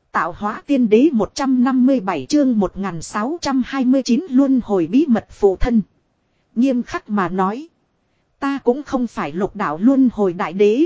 Tạo hóa tiên đế 157 chương 1629 luân hồi bí mật phụ thân. Nghiêm khắc mà nói. Ta cũng không phải lục đạo luân hồi đại đế.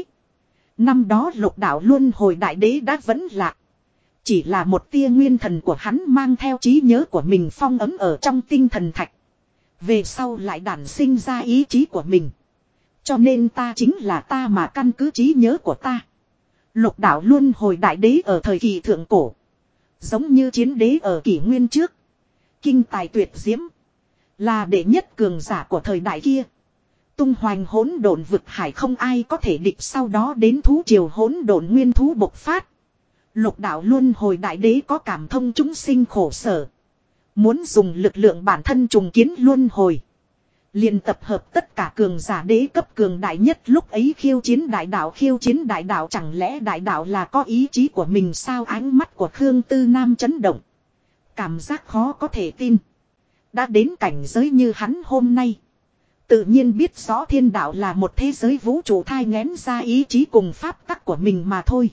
Năm đó lục đạo luân hồi đại đế đã vẫn lạc. Chỉ là một tia nguyên thần của hắn mang theo trí nhớ của mình phong ấm ở trong tinh thần thạch. Về sau lại đản sinh ra ý chí của mình. Cho nên ta chính là ta mà căn cứ trí nhớ của ta. Lục đạo luân hồi đại đế ở thời kỳ thượng cổ. Giống như chiến đế ở kỷ nguyên trước. Kinh tài tuyệt diễm. Là đệ nhất cường giả của thời đại kia. Tung hoành hỗn độn vực hải không ai có thể địch, sau đó đến thú triều hỗn độn nguyên thú bộc phát. Lục đạo luân hồi đại đế có cảm thông chúng sinh khổ sở. Muốn dùng lực lượng bản thân trùng kiến luân hồi. Liền tập hợp tất cả cường giả đế cấp cường đại nhất lúc ấy khiêu chiến đại đạo chẳng lẽ đại đạo là có ý chí của mình sao? Ánh mắt của Khương Tư Nam chấn động. Cảm giác khó có thể tin. Đã đến cảnh giới như hắn hôm nay. Tự nhiên biết rõ thiên đạo là một thế giới vũ trụ thai nghén ra ý chí cùng pháp tắc của mình mà thôi.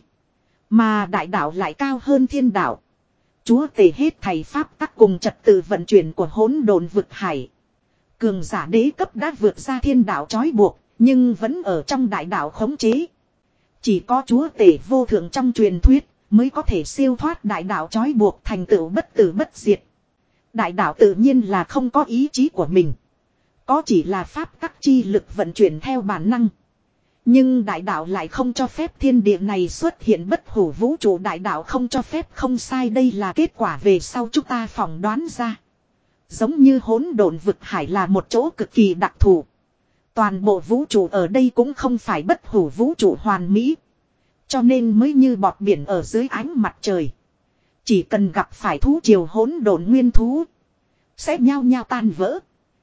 Mà đại đạo lại cao hơn thiên đạo. Chúa tể hết thầy pháp tắc cùng trật tự vận chuyển của hỗn độn vực hải. Cường giả đế cấp đã vượt ra thiên đạo trói buộc, nhưng vẫn ở trong đại đạo khống chế. Chỉ có chúa tể vô thượng trong truyền thuyết mới có thể siêu thoát đại đạo trói buộc, thành tựu bất tử bất diệt. Đại đạo tự nhiên là không có ý chí của mình. Có chỉ là pháp tắc chi lực vận chuyển theo bản năng. Nhưng đại đạo lại không cho phép thiên địa này xuất hiện bất hủ vũ trụ, đại đạo không cho phép, không sai, đây là kết quả về sau chúng ta phỏng đoán ra. Giống như hỗn độn vực hải là một chỗ cực kỳ đặc thù. Toàn bộ vũ trụ ở đây cũng không phải bất hủ vũ trụ hoàn mỹ. Cho nên mới như bọt biển ở dưới ánh mặt trời. Chỉ cần gặp phải thú triều hỗn độn nguyên thú, sẽ nhao nhao tan vỡ.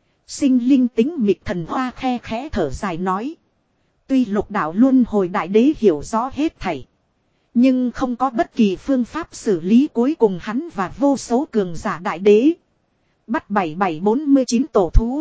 Sinh linh tính mịch thần hoa khe khẽ thở dài nói. Tuy lục đạo luân hồi đại đế hiểu rõ hết thảy, nhưng không có bất kỳ phương pháp xử lý, cuối cùng hắn và vô số cường giả đại đế bắt 7749 tổ thú.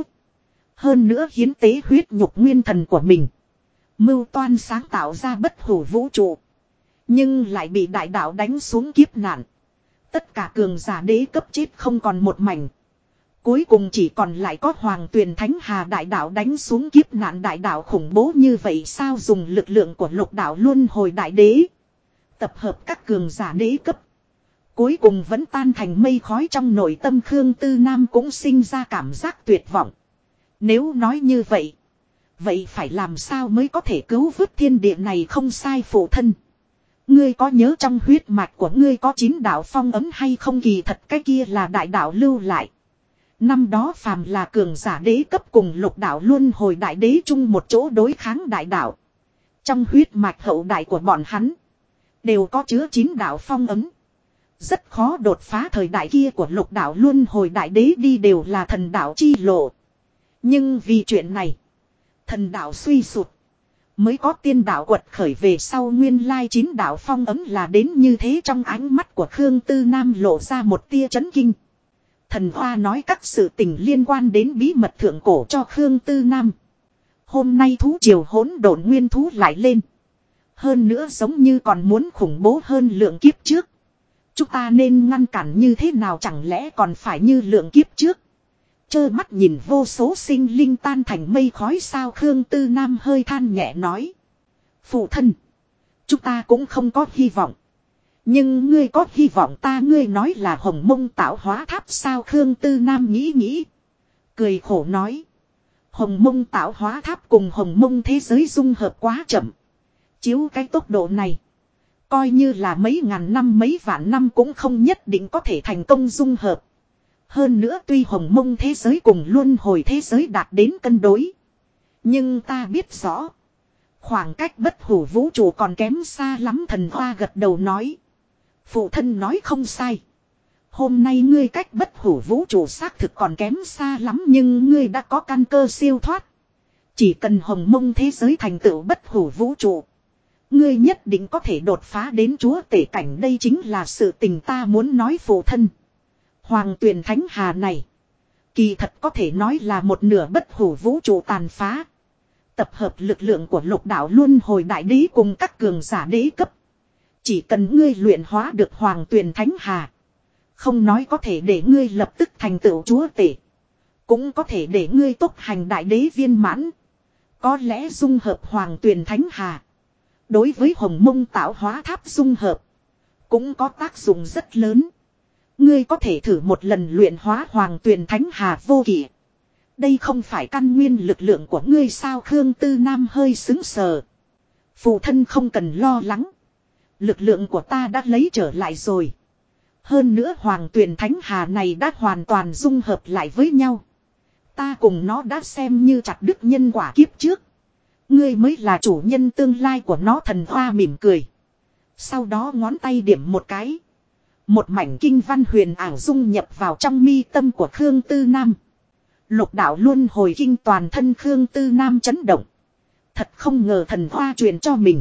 Hơn nữa hiến tế huyết nhục nguyên thần của mình. Mưu toan sáng tạo ra bất hủ vũ trụ. Nhưng lại bị đại đạo đánh xuống kiếp nạn. Tất cả cường giả đế cấp chết không còn một mảnh. Cuối cùng chỉ còn lại có Hoàng Tuyền Thánh Hà đại đạo đánh xuống kiếp nạn. Đại đạo khủng bố như vậy sao? Dùng lực lượng của lục đạo luân hồi đại đế. Tập hợp các cường giả đế cấp. Cuối cùng vẫn tan thành mây khói, trong nội tâm Khương Tư Nam cũng sinh ra cảm giác tuyệt vọng. Nếu nói như vậy, vậy phải làm sao mới có thể cứu vớt thiên địa này? Không sai phụ thân. Ngươi có nhớ trong huyết mạch của ngươi có 9 đạo phong ấm hay không? Kỳ thật cái kia là đại đạo lưu lại. Năm đó phàm là cường giả đế cấp cùng lục đạo luân hồi đại đế chung một chỗ đối kháng đại đạo. Trong huyết mạch hậu đại của bọn hắn đều có chứa 9 đạo phong ấm. Rất khó đột phá. Thời đại kia của lục đạo luân hồi đại đế đi đều là thần đạo chi lộ. Nhưng vì chuyện này, thần đạo suy sụt, mới có tiên đạo quật khởi. Về sau nguyên lai 9 đạo phong ấm là đến như thế. Trong ánh mắt của Khương Tư Nam lộ ra một tia chấn kinh. Thần Hoa nói các sự tình liên quan đến bí mật thượng cổ cho Khương Tư Nam. Hôm nay thú triều hỗn độn nguyên thú lại lên. Hơn nữa giống như còn muốn khủng bố hơn lượng kiếp trước. Chúng ta nên ngăn cản như thế nào? Chẳng lẽ còn phải như lượng kiếp trước, trơ mắt nhìn vô số sinh linh tan thành mây khói sao? Khương Tư Nam hơi than nhẹ nói. Phụ thân, chúng ta cũng không có hy vọng. Nhưng ngươi có hy vọng ta. Ngươi nói là Hồng Mông tạo hóa tháp sao? Khương Tư Nam nghĩ nghĩ, cười khổ nói. Hồng Mông tạo hóa tháp cùng Hồng Mông thế giới dung hợp quá chậm. Chiếu cái tốc độ này, coi như là mấy ngàn năm mấy vạn năm cũng không nhất định có thể thành công dung hợp. Hơn nữa tuy Hồng Mông thế giới cùng luân hồi thế giới đạt đến cân đối, nhưng ta biết rõ khoảng cách bất hủ vũ trụ còn kém xa lắm. Thần Hoa gật đầu nói. Phụ thân nói không sai. Hôm nay ngươi cách bất hủ vũ trụ xác thực còn kém xa lắm, nhưng ngươi đã có căn cơ siêu thoát. Chỉ cần Hồng Mông thế giới thành tựu bất hủ vũ trụ, ngươi nhất định có thể đột phá đến chúa tể cảnh. Đây chính là sự tình ta muốn nói phụ thân. Hoàng Tuyền Thánh Hà này, kỳ thật có thể nói là một nửa bất hủ vũ trụ tàn phá. Tập hợp lực lượng của lục đạo luân hồi đại đế cùng các cường giả đế cấp. Chỉ cần ngươi luyện hóa được Hoàng Tuyền Thánh Hà. Không nói có thể để ngươi lập tức thành tựu chúa tể. Cũng có thể để ngươi tốc hành đại đế viên mãn. Có lẽ dung hợp Hoàng Tuyền Thánh Hà. Đối với Hồng Mông tạo hóa tháp dung hợp. Cũng có tác dụng rất lớn. Ngươi có thể thử một lần luyện hóa Hoàng Tuyền Thánh Hà vô kỷ. Đây không phải căn nguyên lực lượng của ngươi sao? Khương Tư Nam hơi xứng sờ. Phụ thân không cần lo lắng. Lực lượng của ta đã lấy trở lại rồi. Hơn nữa Hoàng Tuyền Thánh Hà này đã hoàn toàn dung hợp lại với nhau. Ta cùng nó đã xem như chặt đứt nhân quả kiếp trước. Ngươi mới là chủ nhân tương lai của nó. Thần Hoa mỉm cười. Sau đó ngón tay điểm một cái. Một mảnh kinh văn huyền ảo dung nhập vào trong mi tâm của Khương Tư Nam. Lục đạo luân hồi kinh toàn thân Khương Tư Nam chấn động. Thật không ngờ Thần Hoa truyền cho mình.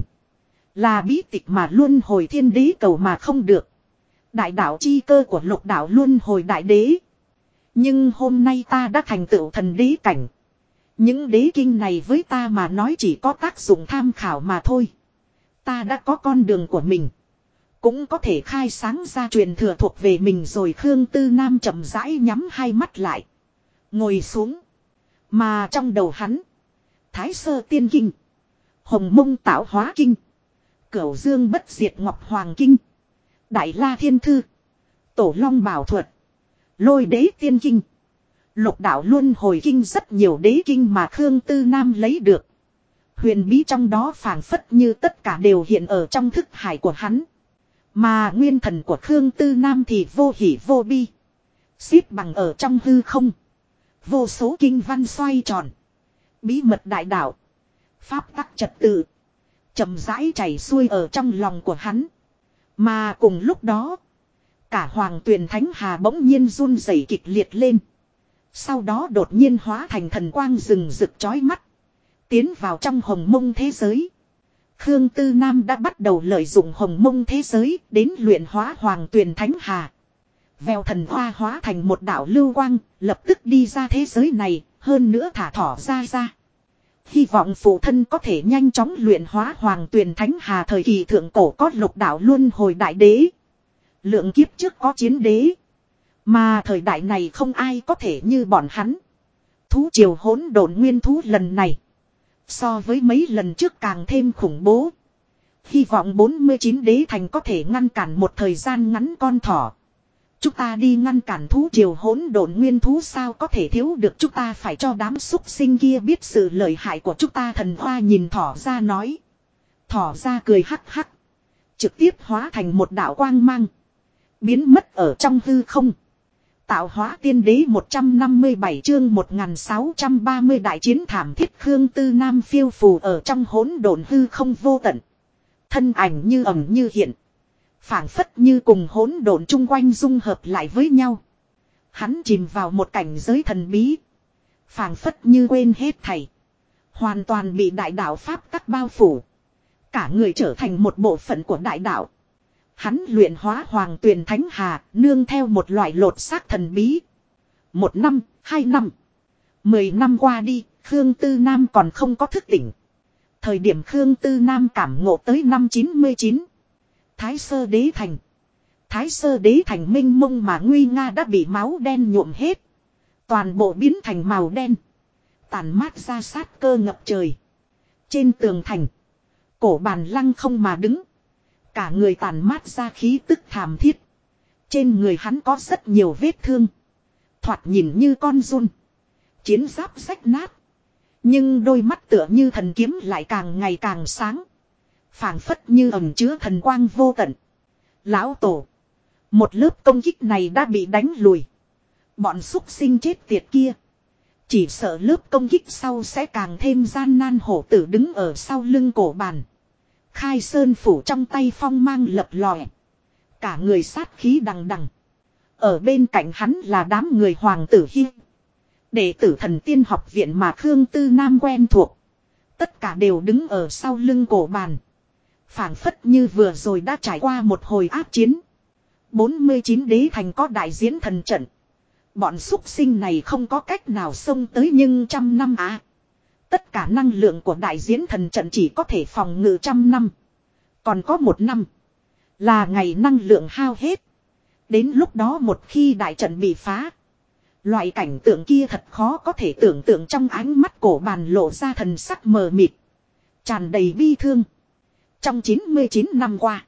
Là bí tịch mà luân hồi thiên đế cầu mà không được. Đại đạo chi cơ của lục đạo luân hồi đại đế. Nhưng hôm nay ta đã thành tựu thần đế cảnh. Những đế kinh này với ta mà nói chỉ có tác dụng tham khảo mà thôi. Ta đã có con đường của mình. Cũng có thể khai sáng ra truyền thừa thuộc về mình rồi. Khương Tư Nam chậm rãi nhắm hai mắt lại. Ngồi xuống. Mà trong đầu hắn. Thái Sơ Tiên Kinh. Hồng Mông Tạo Hóa Kinh. Cửu Dương Bất Diệt Ngọc Hoàng Kinh. Đại La Thiên Thư. Tổ Long Bảo Thuật. Lôi Đế Tiên Kinh. Lục đạo luân hồi kinh, rất nhiều đế kinh mà Khương Tư Nam lấy được. Huyền bí trong đó phảng phất như tất cả đều hiện ở trong thức hải của hắn. Mà nguyên thần của Khương Tư Nam thì vô hỉ vô bi. Xếp bằng ở trong hư không. Vô số kinh văn xoay tròn. Bí mật đại đạo. Pháp tắc trật tự. Chậm rãi chảy xuôi ở trong lòng của hắn. Mà cùng lúc đó. Cả Hoàng Tuyền Thánh Hà bỗng nhiên run rẩy kịch liệt lên. Sau đó đột nhiên hóa thành thần quang rừng rực chói mắt. Tiến vào trong Hồng Mông thế giới. Khương Tư Nam đã bắt đầu lợi dụng Hồng Mông thế giới đến luyện hóa Hoàng Tuyền Thánh Hà. Vèo thần hoa hóa thành một đạo lưu quang, lập tức đi ra thế giới này, hơn nữa thả thỏ ra. Hy vọng phụ thân có thể nhanh chóng luyện hóa Hoàng Tuyền Thánh Hà. Thời kỳ thượng cổ có lục đạo luân hồi đại đế. Lượng kiếp trước có chiến đế. Mà thời đại này không ai có thể như bọn hắn. Thú triều hỗn độn nguyên thú lần này. So với mấy lần trước càng thêm khủng bố. Hy vọng 49 đế thành có thể ngăn cản một thời gian ngắn con thỏ. Chúng ta đi ngăn cản thú triều hỗn độn nguyên thú sao có thể thiếu được, chúng ta phải cho đám súc sinh kia biết sự lợi hại của chúng ta. Thần Hoa nhìn thỏ ra nói. Thỏ ra cười hắc hắc. Trực tiếp hóa thành một đạo quang mang. Biến mất ở trong hư không. Tạo hóa tiên đế 157 chương 1630 đại chiến thảm thiết. Khương Tư Nam phiêu phù ở trong hỗn độn hư không vô tận. Thân ảnh như ẩn như hiện. Phảng phất như cùng hỗn độn chung quanh dung hợp lại với nhau. Hắn chìm vào một cảnh giới thần bí. Phảng phất như quên hết thảy. Hoàn toàn bị đại đạo pháp tắc bao phủ. Cả người trở thành một bộ phận của đại đạo. Hắn luyện hóa Hoàng Tuyền Thánh Hà, nương theo một loại lột xác thần bí. 1 năm, 2 năm, 10 năm qua đi, Khương Tư Nam còn không có thức tỉnh. Thời điểm Khương Tư Nam cảm ngộ tới năm 99. Thái Sơ Đế Thành. Thái Sơ Đế Thành minh mông mà nguy nga đã bị máu đen nhuộm hết. Toàn bộ biến thành màu đen. Tàn mát ra sát cơ ngập trời. Trên tường thành. Cổ bàn lăng không mà đứng. Cả người tàn mát ra khí tức thảm thiết. Trên người hắn có rất nhiều vết thương. Thoạt nhìn như con giun. Chiến giáp rách nát. Nhưng đôi mắt tựa như thần kiếm lại càng ngày càng sáng. Phảng phất như ẩn chứa thần quang vô tận. Lão tổ. Một lớp công kích này đã bị đánh lùi. Bọn súc sinh chết tiệt kia. Chỉ sợ lớp công kích sau sẽ càng thêm gian nan. Hổ tử đứng ở sau lưng cổ bàn. Khai sơn phủ trong tay phong mang lập lòe. Cả người sát khí đằng đằng. Ở bên cạnh hắn là đám người hoàng tử hi. Đệ tử Thần Tiên học viện mà Khương Tư Nam quen thuộc. Tất cả đều đứng ở sau lưng cổ bàn. Phảng phất như vừa rồi đã trải qua một hồi ác chiến. 49 đế thành có đại diễn thần trận. Bọn súc sinh này không có cách nào xông tới, nhưng 100 năm á. Tất cả năng lượng của đại diễn thần trận chỉ có thể phòng ngự 100 năm. Còn có 1 năm Là ngày năng lượng hao hết. Đến lúc đó một khi đại trận bị phá. Loại cảnh tượng kia thật khó có thể tưởng tượng, trong ánh mắt cổ bàn lộ ra thần sắc mờ mịt. Tràn đầy bi thương. Trong 99 năm qua.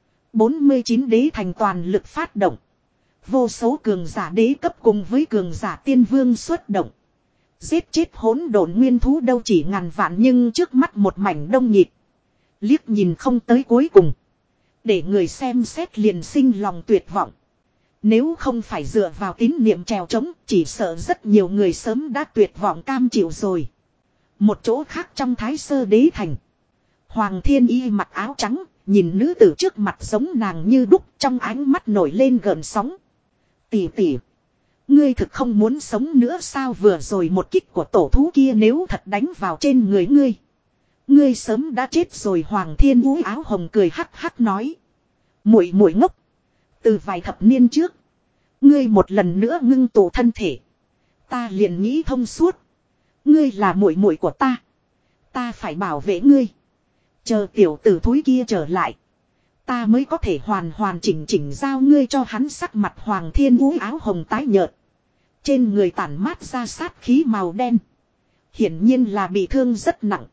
49 đế thành toàn lực phát động. Vô số cường giả đế cấp cùng với cường giả tiên vương xuất động. Giết chết hỗn độn nguyên thú đâu chỉ ngàn vạn, nhưng trước mắt một mảnh đông nhịp. Liếc nhìn không tới cuối cùng. Để người xem xét liền sinh lòng tuyệt vọng. Nếu không phải dựa vào tín niệm trèo trống, chỉ sợ rất nhiều người sớm đã tuyệt vọng cam chịu rồi. Một chỗ khác trong Thái Sơ Đế Thành. Hoàng Thiên Y mặc áo trắng, nhìn nữ tử trước mặt giống nàng như đúc, trong ánh mắt nổi lên gợn sóng. Tỷ tỷ, ngươi thực không muốn sống nữa sao? Vừa rồi một kích của tổ thú kia nếu thật đánh vào trên người ngươi, ngươi sớm đã chết rồi. Hoàng Thiên Y áo hồng cười hắc hắc nói. Muội muội ngốc. Từ vài thập niên trước, ngươi một lần nữa ngưng tụ thân thể, ta liền nghĩ thông suốt. Ngươi là muội muội của ta, ta phải bảo vệ ngươi. Chờ tiểu tử thúi kia trở lại, ta mới có thể hoàn hoàn chỉnh chỉnh giao ngươi cho hắn. Sắc mặt Hoàng Thiên Y áo hồng tái nhợt, trên người tản mát ra sát khí màu đen, hiển nhiên là bị thương rất nặng.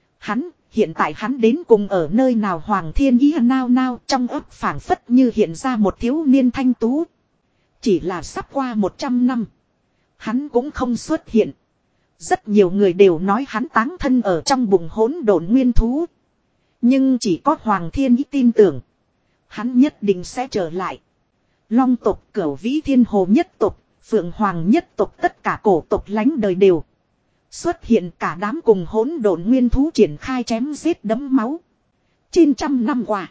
Hiện tại hắn đến cùng ở nơi nào? Hoàng Thiên Y nao nao, trong óc phảng phất như hiện ra một thiếu niên thanh tú. Chỉ là sắp qua 100 năm, hắn cũng không xuất hiện. Rất nhiều người đều nói hắn táng thân ở trong bụng hỗn độn nguyên thú. Nhưng chỉ có Hoàng Thiên Y tin tưởng, hắn nhất định sẽ trở lại. Long tộc, Cửu Vĩ Thiên Hồ nhất tộc, Phượng Hoàng nhất tộc, tất cả cổ tộc lánh đời đều xuất hiện, cả đám cùng hỗn độn nguyên thú triển khai chém giết đẫm máu. Trên trăm năm qua,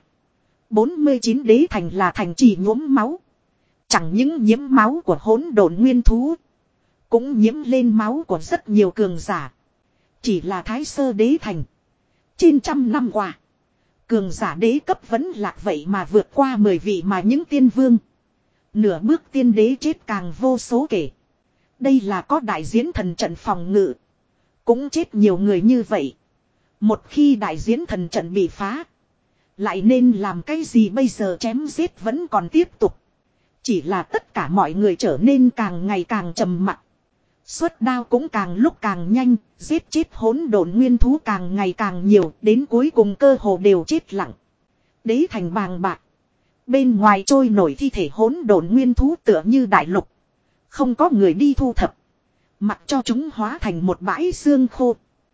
49 đế thành là thành trì nhuốm máu. Chẳng những nhiễm máu của hỗn độn nguyên thú, cũng nhiễm lên máu của rất nhiều cường giả. Chỉ là Thái Sơ Đế Thành, trên trăm năm qua, cường giả đế cấp vẫn lạc vậy mà vượt qua 10 vị, mà những tiên vương, nửa bước tiên đế chết càng vô số kể. Đây là có đại diễn thần trận phòng ngự, cũng chết nhiều người như vậy. Một khi đại diễn thần trận bị phá, lại nên làm cái gì bây giờ? Chém giết vẫn còn tiếp tục. Chỉ là tất cả mọi người trở nên càng ngày càng trầm mặc. Xuất đao cũng càng lúc càng nhanh, giết chết hỗn độn nguyên thú càng ngày càng nhiều, đến cuối cùng cơ hồ đều chết lặng. Đế thành bàng bạc, bên ngoài trôi nổi thi thể hỗn độn nguyên thú tựa như đại lục, không có người đi thu thập, mặc cho chúng hóa thành một bãi xương khô.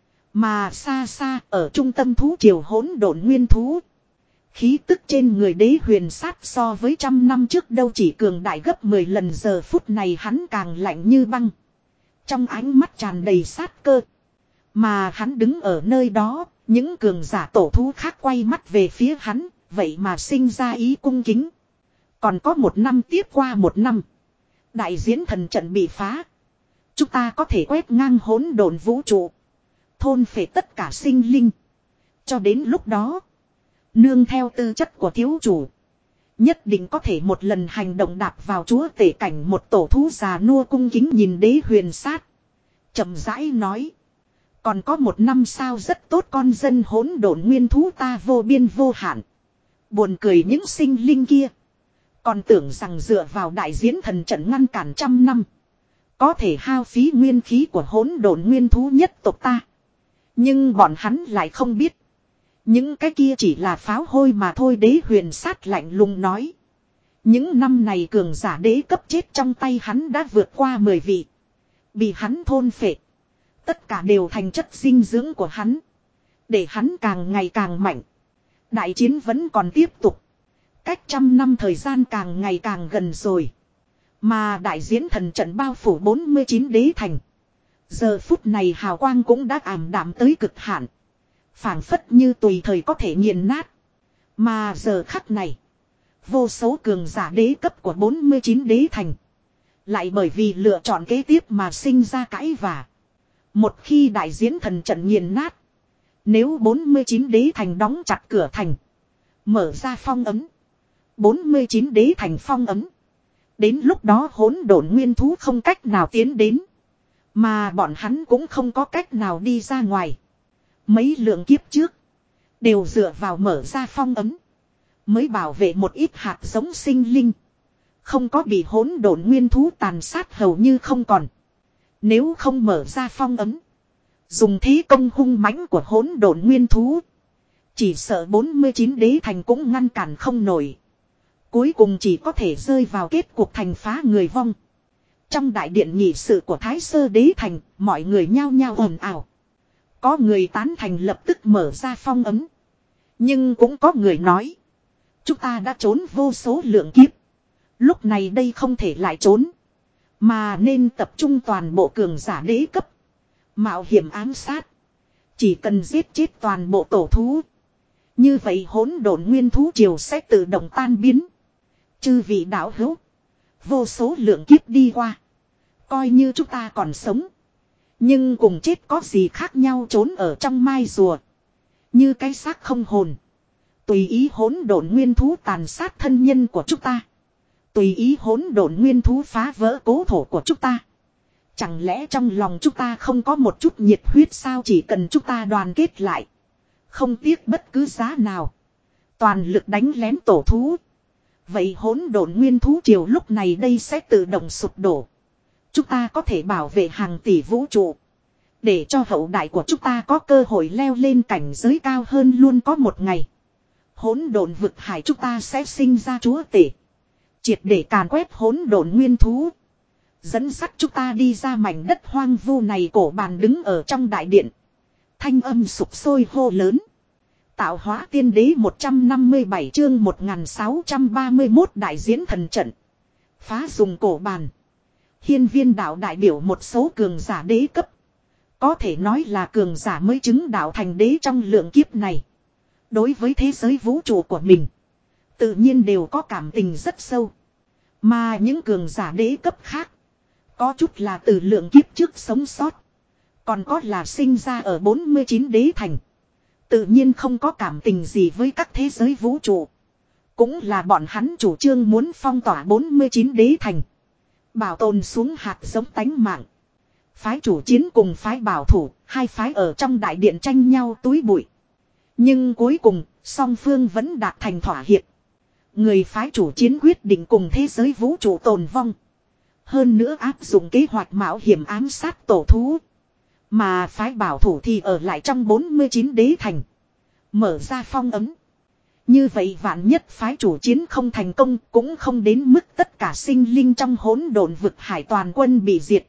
Mà xa xa ở trung tâm thú triều hỗn độn nguyên thú, khí tức trên người đế huyền sát so với 100 năm trước đâu chỉ cường đại gấp 10 lần. Giờ phút này hắn càng lạnh như băng, trong ánh mắt tràn đầy sát cơ. Mà hắn đứng ở nơi đó, những cường giả tổ thú khác quay mắt về phía hắn, vậy mà sinh ra ý cung kính. Còn có 1 năm tiếp qua 1 năm, đại diễn thần trận bị phá, chúng ta có thể quét ngang hỗn độn vũ trụ, thôn phệ tất cả sinh linh. Cho đến lúc đó, nương theo tư chất của thiếu chủ, nhất định có thể một lần hành động đạp vào chúa tể cảnh. Một tổ thú già nua cung kính nhìn đế huyền sát, chậm rãi nói. Còn có 1 năm sao? Rất tốt, con dân hỗn độn nguyên thú ta vô biên vô hạn. Buồn cười những sinh linh kia, còn tưởng rằng dựa vào đại diễn thần trận ngăn cản 100 năm, có thể hao phí nguyên khí của hỗn độn nguyên thú nhất tộc ta. Nhưng bọn hắn lại không biết, những cái kia chỉ là pháo hôi mà thôi. Đế huyền sát lạnh lùng nói. Những năm này cường giả đế cấp chết trong tay hắn đã vượt qua 10 vị, bị hắn thôn phệ, tất cả đều thành chất dinh dưỡng của hắn, để hắn càng ngày càng mạnh. Đại chiến vẫn còn tiếp tục, cách 100 năm thời gian càng ngày càng gần rồi. Mà đại diễn thần trận bao phủ 49 đế thành, giờ phút này hào quang cũng đã ảm đạm tới cực hạn, phảng phất như tùy thời có thể nghiền nát. Mà giờ khắc này, vô số cường giả đế cấp của 49 đế thành lại bởi vì lựa chọn kế tiếp mà sinh ra cãi vả. Một khi đại diễn thần trận nghiền nát, nếu 49 đế thành đóng chặt cửa thành, mở ra phong ấn, 49 đế thành phong ấn, đến lúc đó hỗn độn nguyên thú không cách nào tiến đến, mà bọn hắn cũng không có cách nào đi ra ngoài. Mấy lượng kiếp trước đều dựa vào mở ra phong ấn mới bảo vệ một ít hạt giống sinh linh. Không có bị hỗn độn nguyên thú tàn sát hầu như không còn. Nếu không mở ra phong ấn. Dùng thế công hung mãnh của hỗn độn nguyên thú. Chỉ sợ 49 đế thành cũng ngăn cản không nổi. Cuối cùng chỉ có thể rơi vào kết cuộc thành phá người vong. Trong đại điện nghị sự của Thái Sơ đế thành, mọi người nhao nhao ồn ào. Có người tán thành lập tức mở ra phong ấn. Nhưng cũng có người nói. Chúng ta đã trốn vô số lượng kiếp. Lúc này đây không thể lại trốn. Mà nên tập trung toàn bộ cường giả đế cấp. Mạo hiểm ám sát. Chỉ cần giết chết toàn bộ tổ thú. Như vậy hỗn độn nguyên thú triều sẽ tự động tan biến. Chư vị đạo hữu. Vô số lượng kiếp đi qua. Coi như chúng ta còn sống. Nhưng cùng chết có gì khác nhau, trốn ở trong mai rùa. Như cái xác không hồn. Tùy ý hỗn độn nguyên thú tàn sát thân nhân của chúng ta. Tùy ý hỗn độn nguyên thú phá vỡ cố thổ của chúng ta. Chẳng lẽ trong lòng chúng ta không có một chút nhiệt huyết sao? Chỉ cần chúng ta đoàn kết lại. Không tiếc bất cứ giá nào. Toàn lực đánh lén tổ thú. Vậy hỗn độn nguyên thú triều lúc này đây sẽ tự động sụp đổ. Chúng ta có thể bảo vệ hàng tỷ vũ trụ. Để cho hậu đại của chúng ta có cơ hội leo lên cảnh giới cao hơn luôn có một ngày. Hỗn độn vực hải chúng ta sẽ sinh ra chúa tể. Triệt để càn quét hỗn độn nguyên thú. Dẫn dắt chúng ta đi ra mảnh đất hoang vu này. Cổ bàn đứng ở trong đại điện. Thanh âm sục sôi hô lớn. Tạo hóa tiên đế 157 chương 1631 đại diễn thần trận. Phá dùng cổ bàn. Hiên viên đạo đại biểu một số cường giả đế cấp. Có thể nói là cường giả mới chứng đạo thành đế trong lượng kiếp này. Đối với thế giới vũ trụ của mình. Tự nhiên đều có cảm tình rất sâu. Mà những cường giả đế cấp khác. Có chút là từ lượng kiếp trước sống sót. Còn có là sinh ra ở 49 đế thành. Tự nhiên không có cảm tình gì với các thế giới vũ trụ. Cũng là bọn hắn chủ trương muốn phong tỏa 49 đế thành. Bảo tồn xuống hạt giống tánh mạng. Phái chủ chiến cùng phái bảo thủ. Hai phái ở trong đại điện tranh nhau túi bụi. Nhưng cuối cùng song phương vẫn đạt thành thỏa hiệp. Người phái chủ chiến quyết định cùng thế giới vũ trụ tồn vong. Hơn nữa áp dụng kế hoạch mạo hiểm ám sát tổ thú. Mà phái bảo thủ thì ở lại trong 49 đế thành. Mở ra phong ấn. Như vậy vạn nhất phái chủ chiến không thành công cũng không đến mức tất cả sinh linh trong hỗn độn vực hải toàn quân bị diệt.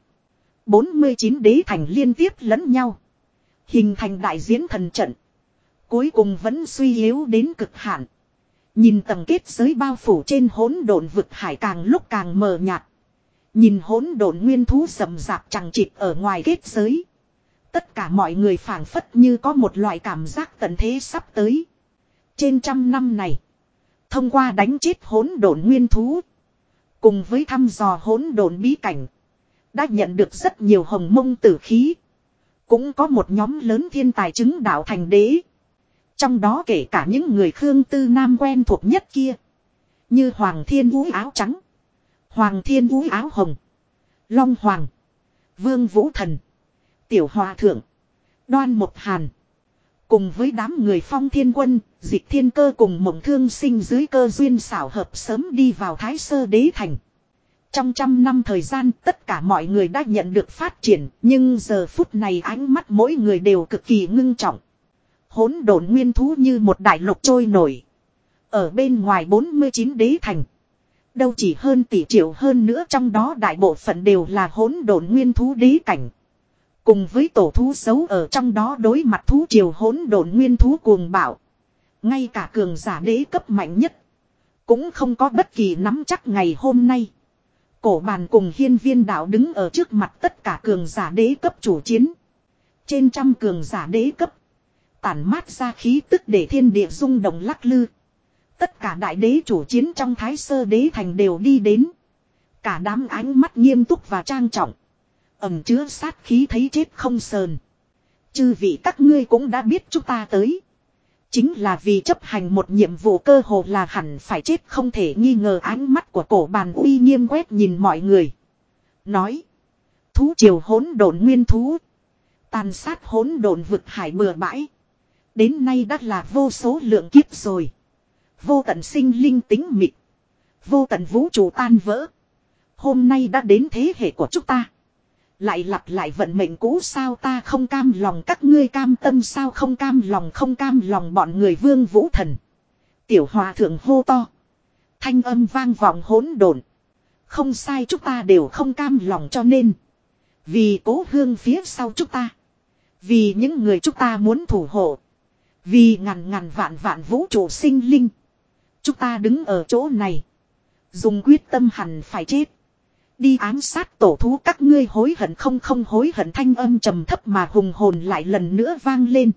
49 đế thành liên tiếp lẫn nhau. Hình thành đại diễn thần trận. Cuối cùng vẫn suy yếu đến cực hạn. Nhìn tầng kết giới bao phủ trên hỗn độn vực hải càng lúc càng mờ nhạt. Nhìn hỗn độn nguyên thú rậm rạp chằng chịt ở ngoài kết giới. Tất cả mọi người phảng phất như có một loại cảm giác tận thế sắp tới. Trên trăm năm này. Thông qua đánh chết hỗn độn nguyên thú. Cùng với thăm dò hỗn độn bí cảnh. Đã nhận được rất nhiều hồng mông tử khí. Cũng có một nhóm lớn thiên tài chứng đạo thành đế. Trong đó kể cả những người Khương Tư Nam quen thuộc nhất kia. Như Hoàng Thiên Vũ áo trắng. Hoàng Thiên Vũ áo hồng. Long Hoàng. Vương Vũ Thần. Tiểu Hòa Thượng. Đoan Một Hàn. Cùng với đám người Phong Thiên Quân, Dịch Thiên Cơ cùng Mộng Thương Sinh dưới cơ duyên xảo hợp sớm đi vào Thái Sơ Đế Thành. Trong trăm năm thời gian tất cả mọi người đã nhận được phát triển, nhưng giờ phút này ánh mắt mỗi người đều cực kỳ ngưng trọng. Hỗn độn nguyên thú như một đại lục trôi nổi. Ở bên ngoài 49 đế thành. Đâu chỉ hơn tỷ triệu hơn nữa trong đó đại bộ phận đều là hỗn độn nguyên thú đế cảnh. Cùng với tổ thú xấu ở trong đó đối mặt thú triều hỗn độn nguyên thú cuồng bạo. Ngay cả cường giả đế cấp mạnh nhất. Cũng không có bất kỳ nắm chắc ngày hôm nay. Cổ bàn cùng hiên viên đạo đứng ở trước mặt tất cả cường giả đế cấp chủ chiến. Trên trăm cường giả đế cấp. Tản mát ra khí tức để thiên địa rung động lắc lư. Tất cả đại đế chủ chiến trong Thái Sơ Đế Thành đều đi đến. Cả đám ánh mắt nghiêm túc và trang trọng. Ẩm chứa sát khí thấy chết không sờn. Chư vị các ngươi cũng đã biết chúng ta tới. Chính là vì chấp hành một nhiệm vụ cơ hồ là hẳn phải chết không thể nghi ngờ. Ánh mắt của cổ bàn uy nghiêm quét nhìn mọi người. Nói. Thú triều hỗn độn nguyên thú. Tàn sát hỗn độn vực hải bừa bãi. Đến nay đã là vô số lượng kiếp rồi. Vô tận sinh linh tính mịt. Vô tận vũ trụ tan vỡ. Hôm nay đã đến thế hệ của chúng ta. Lại lặp lại vận mệnh cũ sao ta không cam lòng các ngươi cam tâm sao không cam lòng bọn người Vương Vũ Thần. Tiểu hòa thượng hô to. Thanh âm vang vọng hỗn độn. Không sai chúng ta đều không cam lòng cho nên. Vì cố hương phía sau chúng ta. Vì những người chúng ta muốn thủ hộ. Vì ngàn ngàn vạn vạn vũ trụ sinh linh. Chúng ta đứng ở chỗ này. Dùng quyết tâm hẳn phải chết. Đi ám sát tổ thú các ngươi hối hận không hối hận thanh âm trầm thấp mà hùng hồn lại lần nữa vang lên.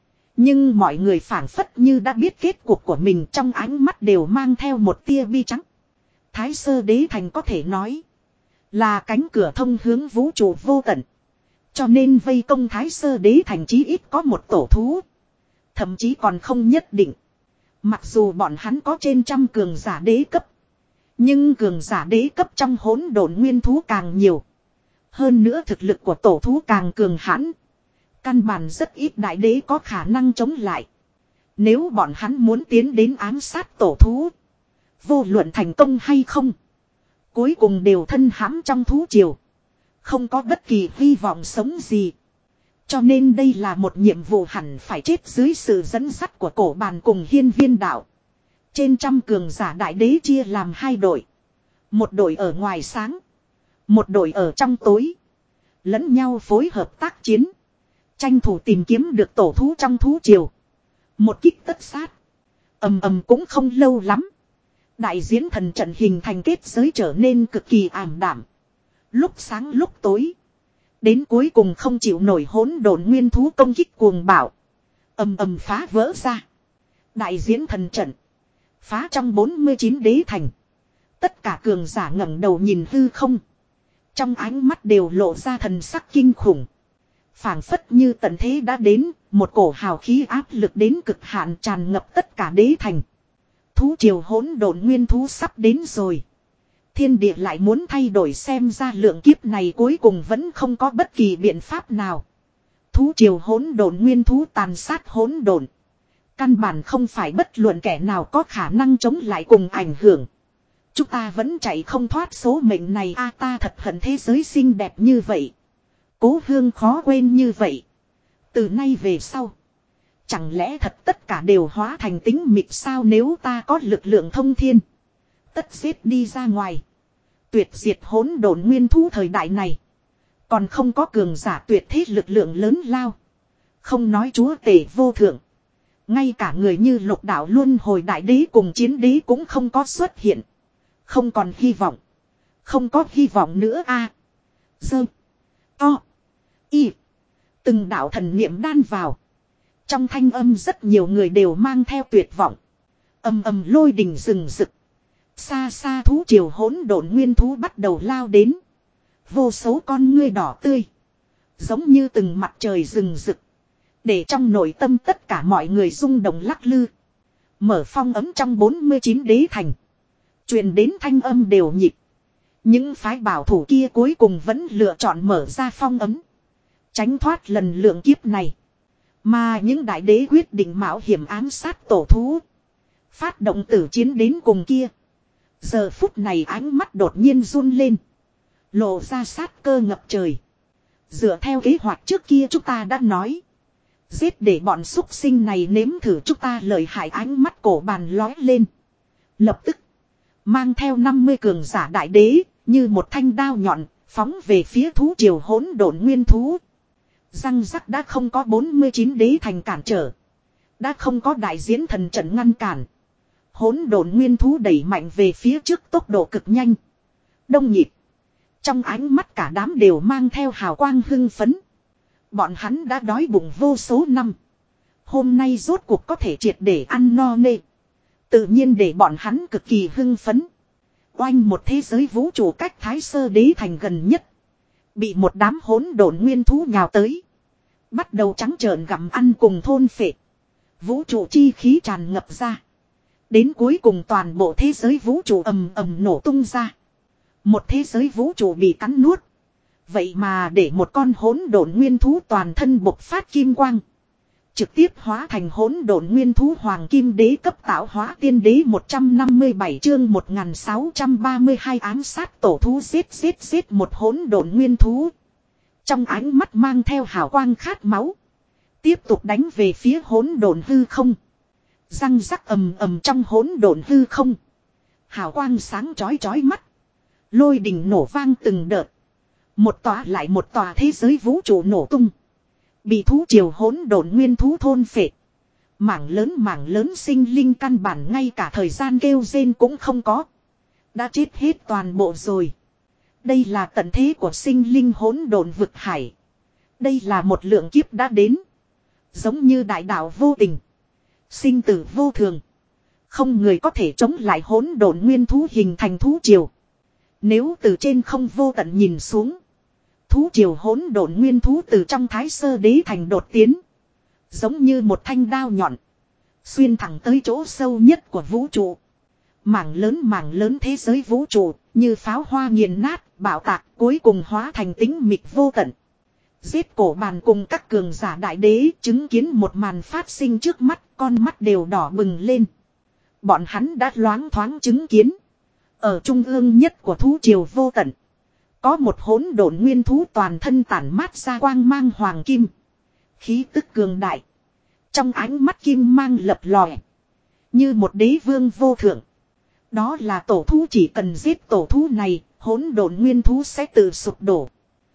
Nhưng mọi người phảng phất như đã biết kết cuộc của mình trong ánh mắt đều mang theo một tia bi trắng. Thái Sơ Đế Thành có thể nói là cánh cửa thông hướng vũ trụ vô tận. Cho nên vây công Thái Sơ Đế Thành chí ít có một tổ thú. Thậm chí còn không nhất định. Mặc dù bọn hắn có trên 100 cường giả đế cấp. Nhưng cường giả đế cấp trong hỗn độn nguyên thú càng nhiều. Hơn nữa thực lực của tổ thú càng cường hãn. Căn bản rất ít đại đế có khả năng chống lại. Nếu bọn hắn muốn tiến đến ám sát tổ thú. Vô luận thành công hay không. Cuối cùng đều thân hãm trong thú triều. Không có bất kỳ hy vọng sống gì. Cho nên đây là một nhiệm vụ hẳn phải chết dưới sự dẫn dắt của cổ bàn cùng hiên viên đạo. Trên 100 cường giả đại đế chia làm 2 đội. Một đội ở ngoài sáng. Một đội ở trong tối. Lẫn nhau phối hợp tác chiến. Tranh thủ tìm kiếm được tổ thú trong thú triều. Một kích tất sát. Ầm cũng không lâu lắm. Đại diễn thần trận hình thành kết giới trở nên cực kỳ ảm đạm. Lúc sáng lúc tối. Đến cuối cùng không chịu nổi hỗn độn nguyên thú công kích cuồng bạo. Ầm phá vỡ ra. Đại diễn thần trận. Phá trong 49 đế thành. Tất cả cường giả ngẩng đầu nhìn hư không. Trong ánh mắt đều lộ ra thần sắc kinh khủng. Phảng phất như tận thế đã đến. Một cổ hào khí áp lực đến cực hạn tràn ngập tất cả đế thành. Thú triều hỗn độn nguyên thú sắp đến rồi. Thiên địa lại muốn thay đổi xem ra lượng kiếp này cuối cùng vẫn không có bất kỳ biện pháp nào. Thú triều hỗn độn nguyên thú tàn sát hỗn độn. Căn bản không phải bất luận kẻ nào có khả năng chống lại cùng ảnh hưởng. Chúng ta vẫn chạy không thoát số mệnh này a ta thật hận thế giới xinh đẹp như vậy. Cố hương khó quên như vậy. Từ nay về sau. Chẳng lẽ thật tất cả đều hóa thành tính mịt sao nếu ta có lực lượng thông thiên. Tất giết đi ra ngoài. Tuyệt diệt hỗn độn nguyên thú thời đại này. Còn không có cường giả tuyệt thế lực lượng lớn lao. Không nói chúa tể vô thượng. Ngay cả người như lục đạo luân hồi đại đế cùng chiến đế cũng không có xuất hiện. Không còn hy vọng. Không có hy vọng nữa a. Dơ. To. Y. Từng đạo thần niệm đan vào. Trong thanh âm rất nhiều người đều mang theo tuyệt vọng. Ầm lôi đình rừng rực. Xa xa thú triều hỗn độn nguyên thú bắt đầu lao đến. Vô số con ngươi đỏ tươi. Giống như từng mặt trời rừng rực. Để trong nội tâm tất cả mọi người rung động lắc lư. Mở phong ấm trong 49 đế thành. Truyền đến thanh âm đều nhịp. Những phái bảo thủ kia cuối cùng vẫn lựa chọn mở ra phong ấm. Tránh thoát lần lượng kiếp này. Mà những đại đế quyết định mạo hiểm ám sát tổ thú. Phát động tử chiến đến cùng kia. Giờ phút này ánh mắt đột nhiên run lên. Lộ ra sát cơ ngập trời. Dựa theo kế hoạch trước kia chúng ta đã nói. Giết để bọn súc sinh này nếm thử chúng ta lợi hại ánh mắt cổ bàn lói lên. Lập tức. Mang theo 50 cường giả đại đế. Như một thanh đao nhọn. Phóng về phía thú triều hỗn độn nguyên thú. Răng rắc đã không có 49 đế thành cản trở. Đã không có đại diễn thần trận ngăn cản. Hỗn độn nguyên thú đẩy mạnh về phía trước tốc độ cực nhanh. Đông nhịp. Trong ánh mắt cả đám đều mang theo hào quang hưng phấn. Bọn hắn đã đói bụng vô số năm. Hôm nay rốt cuộc có thể triệt để ăn no nê. Tự nhiên để bọn hắn cực kỳ hưng phấn. Oanh một thế giới vũ trụ cách Thái Sơ Đế Thành gần nhất. Bị một đám hỗn độn nguyên thú nhào tới. Bắt đầu trắng trợn gặm ăn cùng thôn phệ. Vũ trụ chi khí tràn ngập ra. Đến cuối cùng toàn bộ thế giới vũ trụ ầm nổ tung ra. Một thế giới vũ trụ bị cắn nuốt. Vậy mà để một con hỗn độn nguyên thú toàn thân bộc phát kim quang. Trực tiếp hóa thành hỗn độn nguyên thú hoàng kim đế cấp tạo hóa tiên đế 157 chương 1632 ám sát tổ thú giết một hỗn độn nguyên thú. Trong ánh mắt mang theo hào quang khát máu. Tiếp tục đánh về phía hỗn độn hư không. Răng rắc ầm ầm trong hỗn độn hư không. Hào quang sáng chói chói mắt. Lôi đình nổ vang từng đợt. Một tòa lại một tòa thế giới vũ trụ nổ tung. Bị thú triều hỗn độn nguyên thú thôn phệ. Mảng lớn sinh linh căn bản ngay cả thời gian kêu rên cũng không có. Đã chết hết toàn bộ rồi. Đây là tận thế của sinh linh hỗn độn vực hải. Đây là một lượng kiếp đã đến. Giống như đại đạo vô tình. Sinh tử vô thường. Không người có thể chống lại hỗn độn nguyên thú hình thành thú triều. Nếu từ trên không vô tận nhìn xuống. Thú triều hỗn độn nguyên thú từ trong thái sơ đế thành đột tiến. Giống như một thanh đao nhọn. Xuyên thẳng tới chỗ sâu nhất của vũ trụ. Mảng lớn thế giới vũ trụ. Như pháo hoa nghiền nát, bạo tạc cuối cùng hóa thành tĩnh mịch vô tận. Giết cổ bàn cùng các cường giả đại đế chứng kiến một màn phát sinh trước mắt. Con mắt đều đỏ bừng lên. Bọn hắn đã loáng thoáng chứng kiến. Ở trung ương nhất của thú triều vô tận. Có một hỗn độn nguyên thú toàn thân tản mát ra quang mang hoàng kim. Khí tức cường đại. Trong ánh mắt kim mang lập lòe. Như một đế vương vô thượng. Đó là tổ thú, chỉ cần giết tổ thú này, hỗn độn nguyên thú sẽ tự sụp đổ.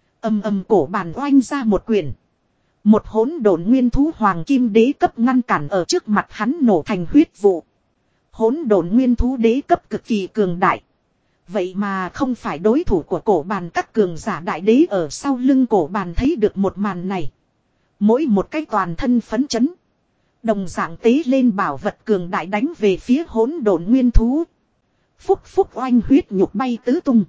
Ầm cổ bàn oanh ra một quyền. Một hỗn độn nguyên thú hoàng kim đế cấp ngăn cản ở trước mặt hắn nổ thành huyết vụ. Hỗn độn nguyên thú đế cấp cực kỳ cường đại. Vậy mà không phải đối thủ của cổ bàn, các cường giả đại đế ở sau lưng cổ bàn thấy được một màn này. Mỗi một cái toàn thân phấn chấn. Đồng dạng tế lên bảo vật cường đại đánh về phía hỗn độn nguyên thú. Phúc oanh huyết nhục bay tứ tung.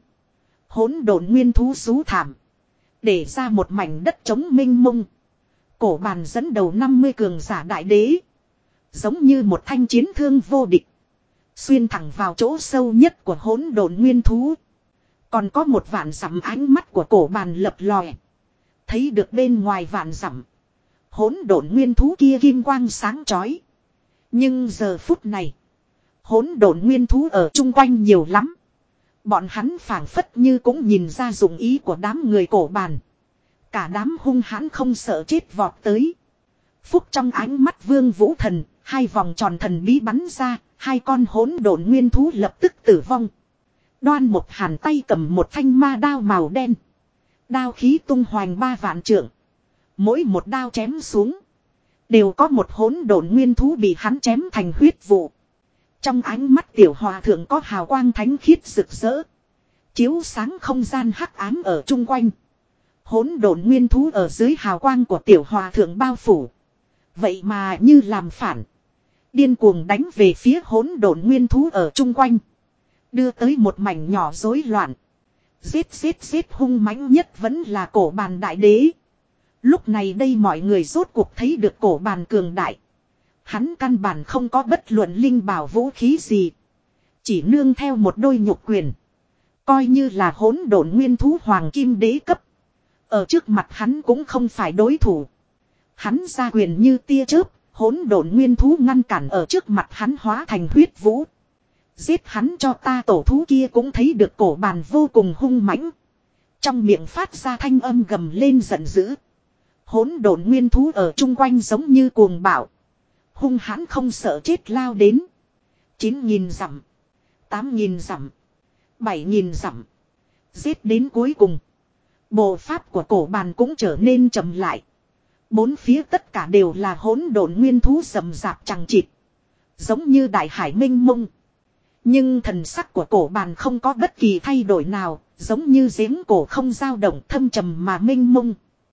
Hỗn độn nguyên thú xú thảm. Để ra một mảnh đất trống mênh mông. Cổ bàn dẫn đầu 50 cường giả đại đế. Giống như một thanh chiến thương vô địch. Xuyên thẳng vào chỗ sâu nhất của hỗn độn nguyên thú. Còn có một vạn dặm ánh mắt của cổ bàn lập lòe. Thấy được bên ngoài vạn dặm. Hỗn độn nguyên thú kia kim quang sáng chói. Nhưng giờ phút này. Hỗn độn nguyên thú ở chung quanh nhiều lắm. Bọn hắn phảng phất như cũng nhìn ra dụng ý của đám người cổ bàn. Cả đám hung hãn không sợ chết vọt tới. Phúc trong ánh mắt Vương Vũ Thần. Hai vòng tròn thần bí bắn ra. Hai con hỗn độn nguyên thú lập tức tử vong. Đoan một hàn tay cầm một thanh ma đao màu đen. Đao khí tung hoành 3 vạn trượng. Mỗi một đao chém xuống. Đều có một hỗn độn nguyên thú bị hắn chém thành huyết vụ. Trong ánh mắt tiểu hòa thượng có hào quang thánh khiết rực rỡ. Chiếu sáng không gian hắc ám ở chung quanh. Hỗn độn nguyên thú ở dưới hào quang của tiểu hòa thượng bao phủ. Vậy mà như làm phản. Điên cuồng đánh về phía hỗn độn nguyên thú ở chung quanh. Đưa tới một mảnh nhỏ rối loạn. Giết hung mãnh nhất vẫn là cổ bàn đại đế. Lúc này đây mọi người rốt cuộc thấy được cổ bàn cường đại. Hắn căn bản không có bất luận linh bảo vũ khí gì. Chỉ nương theo một đôi nhục quyền. Coi như là hỗn độn nguyên thú hoàng kim đế cấp. Ở trước mặt hắn cũng không phải đối thủ. Hắn ra quyền như tia chớp. Hỗn độn nguyên thú ngăn cản ở trước mặt hắn hóa thành huyết vũ. Giết hắn cho ta, tổ thú kia cũng thấy được cổ bàn vô cùng hung mãnh. Trong miệng phát ra thanh âm gầm lên giận dữ. Hỗn độn nguyên thú ở chung quanh giống như cuồng bạo. Hung hãn không sợ chết lao đến. 9.000 dặm. 8.000 dặm. 7.000 dặm. Giết đến cuối cùng. Bộ pháp của cổ bàn cũng trở nên chậm lại. Bốn phía tất cả đều là hỗn độn nguyên thú rầm rạp chằng chịt. Giống như đại hải mênh mông. Nhưng thần sắc của cổ bàn không có bất kỳ thay đổi nào. Giống như giếng cổ không dao động, thâm trầm mà mênh mông.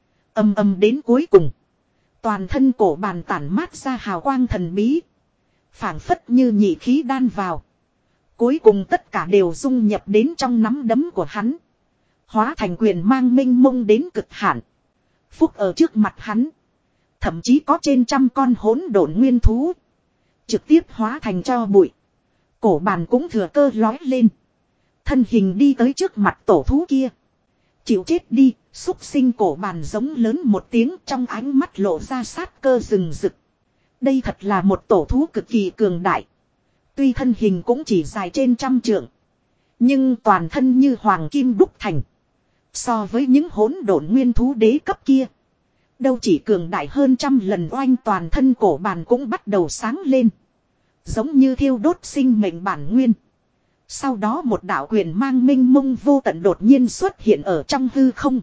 Ầm đến cuối cùng. Toàn thân cổ bàn tản mát ra hào quang thần bí. Phảng phất như nhị khí đan vào. Cuối cùng tất cả đều dung nhập đến trong nắm đấm của hắn. Hóa thành quyền mang mênh mông đến cực hạn. Phúc ở trước mặt hắn. Thậm chí có trên 100 con hỗn độn nguyên thú. Trực tiếp hóa thành tro bụi. Cổ bàn cũng thừa cơ lói lên. Thân hình đi tới trước mặt tổ thú kia. Chịu chết đi, Xúc sinh cổ bàn giống lớn một tiếng, trong ánh mắt lộ ra sát cơ rừng rực. Đây thật là một tổ thú cực kỳ cường đại. Tuy thân hình cũng chỉ dài trên 100 trượng. Nhưng toàn thân như hoàng kim đúc thành. So với những hỗn độn nguyên thú đế cấp kia, đâu chỉ cường đại hơn 100 lần. Oanh, toàn thân cổ bàn cũng bắt đầu sáng lên. Giống như thiêu đốt sinh mệnh bản nguyên. Sau đó một đạo quyền mang minh mông vô tận đột nhiên xuất hiện ở trong hư không.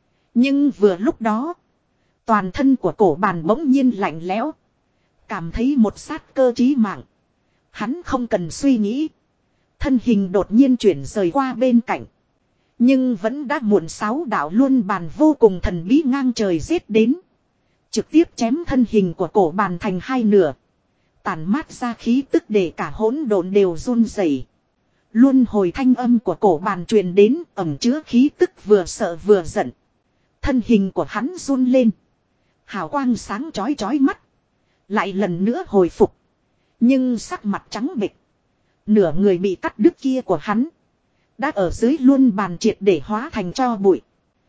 Nhưng vừa lúc đó, toàn thân của cổ bàn bỗng nhiên lạnh lẽo. Cảm thấy một sát cơ chí mạng. Hắn không cần suy nghĩ. Thân hình đột nhiên chuyển rời qua bên cạnh. Nhưng vẫn đã muộn. 6 đạo luân bàn vô cùng thần bí ngang trời giết đến. Trực tiếp chém thân hình của cổ bàn thành 2 nửa. Tản mát ra khí tức để cả hỗn độn đều run rẩy. Luân hồi thanh âm của cổ bàn truyền đến, ẩn chứa khí tức vừa sợ vừa giận. Thân hình của hắn run lên. Hào quang sáng chói chói mắt. Lại lần nữa hồi phục. Nhưng sắc mặt trắng bệch. Nửa người bị cắt đứt kia của hắn đã ở dưới luân bàn triệt để hóa thành tro bụi.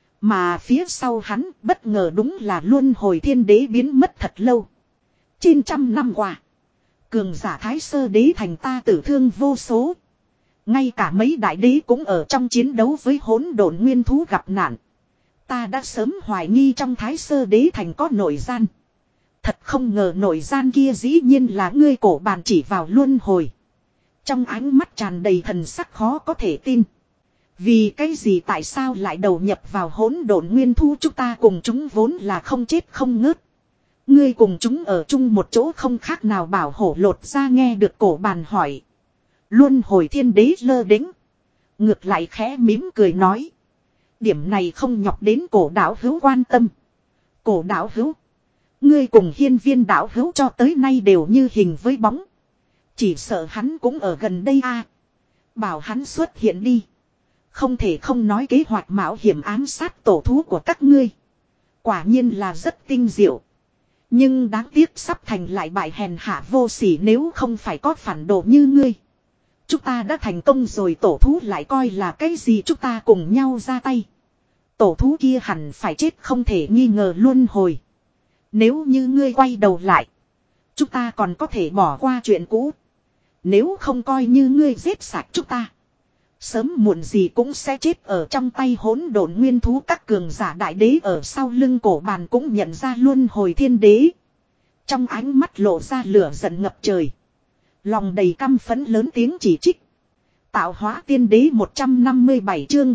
Mà phía sau hắn bất ngờ đúng là luân hồi thiên đế biến mất thật lâu. Trên 100 năm qua, cường giả Thái Sơ đế thành ta tử thương vô số. Ngay cả mấy đại đế cũng ở trong chiến đấu với hỗn độn nguyên thú gặp nạn. Ta đã sớm hoài nghi trong Thái Sơ đế thành có nội gian. Thật không ngờ nội gian kia dĩ nhiên là ngươi. Cổ bàn chỉ vào luân hồi. Trong ánh mắt tràn đầy thần sắc khó có thể tin. Vì cái gì, tại sao lại đầu nhập vào hỗn độn nguyên thú? Chúng ta cùng chúng vốn là không chết không ngớt. Ngươi cùng chúng ở chung một chỗ không khác nào bảo hổ lột ra. Nghe được cổ bàn hỏi, luân hồi thiên đế lơ đễnh, ngược lại khẽ mỉm cười nói. Điểm này không nhọc đến cổ đạo hữu quan tâm. Cổ đạo hữu, ngươi cùng hiên viên đạo hữu cho tới nay đều như hình với bóng. Chỉ sợ hắn cũng ở gần đây a. Bảo hắn xuất hiện đi. Không thể không nói kế hoạch mạo hiểm ám sát tổ thú của các ngươi quả nhiên là rất tinh diệu. Nhưng đáng tiếc sắp thành lại bại hèn hạ vô sỉ. Nếu không phải có phản đồ như ngươi, chúng ta đã thành công rồi. Tổ thú lại coi là cái gì? Chúng ta cùng nhau ra tay, tổ thú kia hẳn phải chết không thể nghi ngờ. Luân hồi, nếu như ngươi quay đầu lại, chúng ta còn có thể bỏ qua chuyện cũ. Nếu không coi như ngươi giết sạch chúng ta, sớm muộn gì cũng sẽ chết ở trong tay hỗn độn nguyên thú. Các cường giả đại đế ở sau lưng cổ bàn cũng nhận ra luân hồi thiên đế. Trong ánh mắt lộ ra lửa giận ngập trời. Lòng đầy căm phẫn lớn tiếng chỉ trích. Tạo hóa tiên đế 157 chương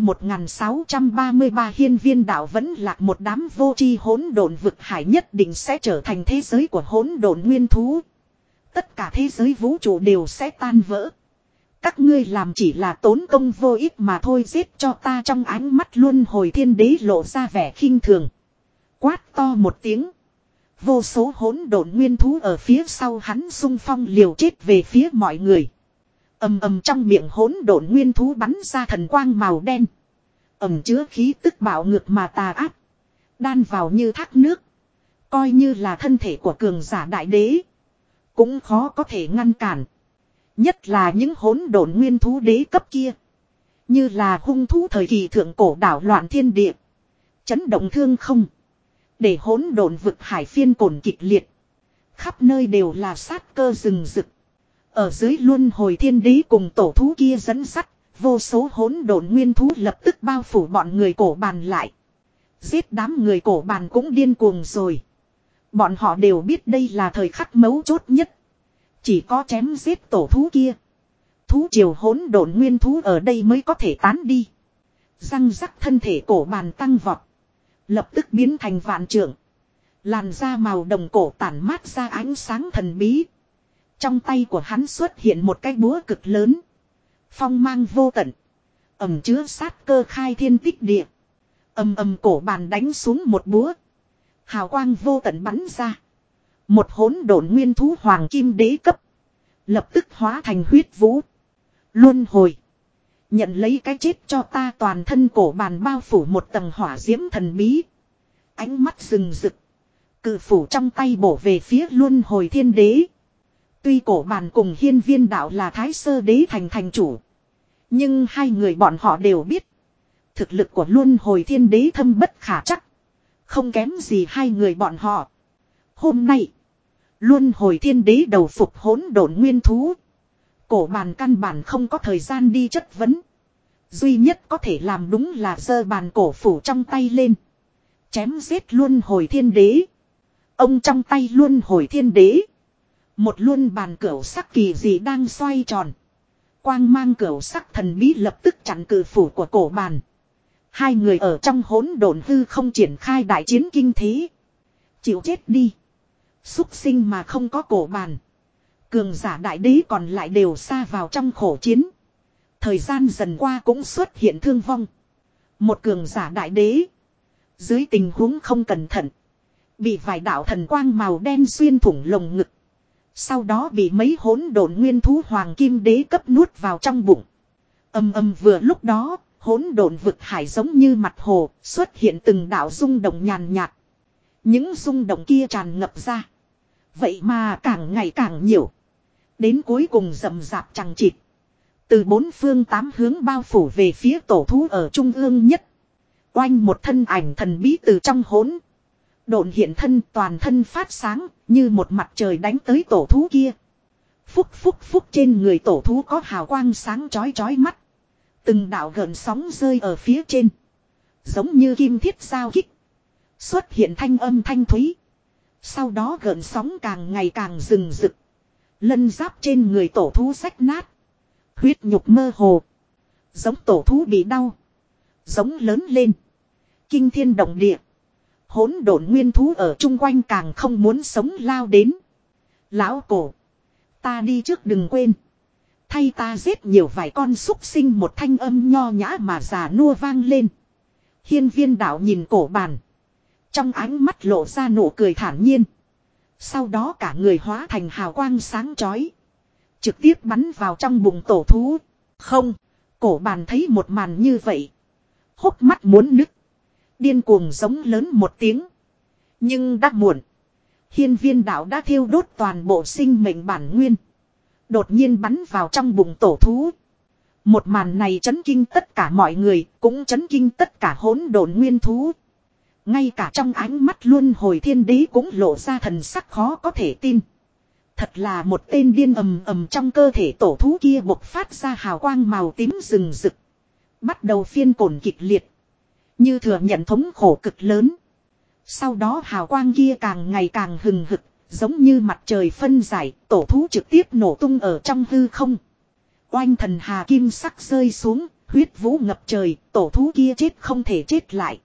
1633. Hiên viên đạo vẫn lạc. Một đám vô tri hỗn độn vực hải nhất định sẽ trở thành thế giới của hỗn độn nguyên thú. Tất cả thế giới vũ trụ đều sẽ tan vỡ. Các ngươi làm chỉ là tốn công vô ích mà thôi. Giết cho ta. Trong ánh mắt luân hồi thiên đế lộ ra vẻ khinh thường. Quát to một tiếng. Vô số hỗn độn nguyên thú ở phía sau hắn xung phong liều chết về phía mọi người. Ầm ầm, trong miệng hỗn độn nguyên thú bắn ra thần quang màu đen. Ẩm chứa khí tức bạo ngược mà tà ác. Đan vào như thác nước. Coi như là thân thể của cường giả đại đế, cũng khó có thể ngăn cản. Nhất là những hỗn độn nguyên thú đế cấp kia. Như là hung thú thời kỳ thượng cổ đảo loạn thiên địa. Chấn động thương không. Để hỗn độn vực hải phiên cồn kịch liệt. Khắp nơi đều là sát cơ rừng rực. Ở dưới luân hồi thiên đế cùng tổ thú kia dẫn sắt, vô số hỗn độn nguyên thú lập tức bao phủ bọn người cổ bàn lại. Giết đám người cổ bàn cũng điên cuồng rồi. Bọn họ đều biết đây là thời khắc mấu chốt nhất. Chỉ có chém giết tổ thú kia, thú triều hỗn độn nguyên thú ở đây mới có thể tán đi. Răng rắc, thân thể cổ bàn tăng vọt, lập tức biến thành vạn trượng. Làn da màu đồng cổ tản mát ra ánh sáng thần bí. Trong tay của hắn xuất hiện một cái búa cực lớn, phong mang vô tận, ẩn chứa sát cơ khai thiên tích địa. Ầm ầm, cổ bàn đánh xuống một búa, hào quang vô tận bắn ra. Một hỗn độn nguyên thú hoàng kim đế cấp lập tức hóa thành huyết vũ. Luân hồi, nhận lấy cái chết cho ta. Toàn thân cổ bàn bao phủ một tầng hỏa diễm thần bí. Ánh mắt rừng rực, cự phủ trong tay bổ về phía luân hồi thiên đế. Tuy cổ bàn cùng hiên viên đạo là Thái Sơ đế thành thành chủ, nhưng hai người bọn họ đều biết, Thực lực của luân hồi thiên đế thâm bất khả chắc. Không kém gì hai người bọn họ. Hôm nay, luân hồi thiên đế đầu phục hỗn độn nguyên thú. Cổ bàn căn bản không có thời gian đi chất vấn. Duy nhất có thể làm đúng là giơ bàn cổ phủ trong tay lên. Chém giết luân hồi thiên đế. Ông trong tay luân hồi thiên đế. Một luân bàn cửu sắc kỳ dị đang xoay tròn. Quang mang cửu sắc thần bí lập tức chặn cử phủ của cổ bàn. Hai người ở trong hỗn độn hư không triển khai đại chiến kinh thế. Chịu chết đi. Súc sinh mà không có cổ bàn. Cường giả đại đế còn lại đều xa vào trong khổ chiến. Thời gian dần qua cũng xuất hiện thương vong. Một cường giả đại đế. Dưới tình huống không cẩn thận. Bị vài đạo thần quang màu đen xuyên thủng lồng ngực. Sau đó bị mấy hỗn độn nguyên thú hoàng kim đế cấp nuốt vào trong bụng. Ầm ầm vừa lúc đó, hỗn độn vực hải giống như mặt hồ, xuất hiện từng đạo rung động nhàn nhạt. Những rung động kia tràn ngập ra. Vậy mà càng ngày càng nhiều. Đến cuối cùng rầm rạp chằng chịt. Từ bốn phương tám hướng bao phủ về phía tổ thú ở trung ương nhất. Oanh một thân ảnh thần bí từ trong hỗn độn hiện thân, toàn thân phát sáng, như một mặt trời đánh tới tổ thú kia. Phúc phúc phúc, trên người tổ thú có hào quang sáng chói chói mắt. Từng đạo gợn sóng rơi ở phía trên. Giống như kim thiết giao kích. Xuất hiện thanh âm thanh thúy. Sau đó gợn sóng càng ngày càng rừng rực. Lân giáp trên người tổ thú rách nát. Huyết nhục mơ hồ. Giống tổ thú bị đau. Giống lớn lên. Kinh thiên động địa. Hỗn độn nguyên thú ở chung quanh càng không muốn sống lao đến. Lão cổ. Ta đi trước đừng quên. Thay ta giết nhiều vài con súc sinh, một thanh âm nho nhã mà già nua vang lên. Hiên Viên đạo nhìn cổ bàn. Trong ánh mắt lộ ra nụ cười thản nhiên. Sau đó cả người hóa thành hào quang sáng chói. Trực tiếp bắn vào trong bụng tổ thú. Không. Cổ bàn thấy một màn như vậy. Hốc mắt muốn nứt. Điên cuồng giống lớn một tiếng. Nhưng đã muộn. Hiên Viên đạo đã thiêu đốt toàn bộ sinh mệnh bản nguyên. Đột nhiên bắn vào trong bụng tổ thú. Một màn này chấn kinh tất cả mọi người, cũng chấn kinh tất cả hỗn độn nguyên thú. Ngay cả trong ánh mắt luân hồi thiên đế cũng lộ ra thần sắc khó có thể tin. Thật là một tên điên, ầm ầm trong cơ thể tổ thú kia bộc phát ra hào quang màu tím rừng rực. Bắt đầu phiên cổn kịch liệt. Như thừa nhận thống khổ cực lớn. Sau đó hào quang kia càng ngày càng hừng hực. Giống như mặt trời phân giải, tổ thú trực tiếp nổ tung ở trong hư không. Oanh thần hà kim sắc rơi xuống, huyết vũ ngập trời, tổ thú kia chết không thể chết lại.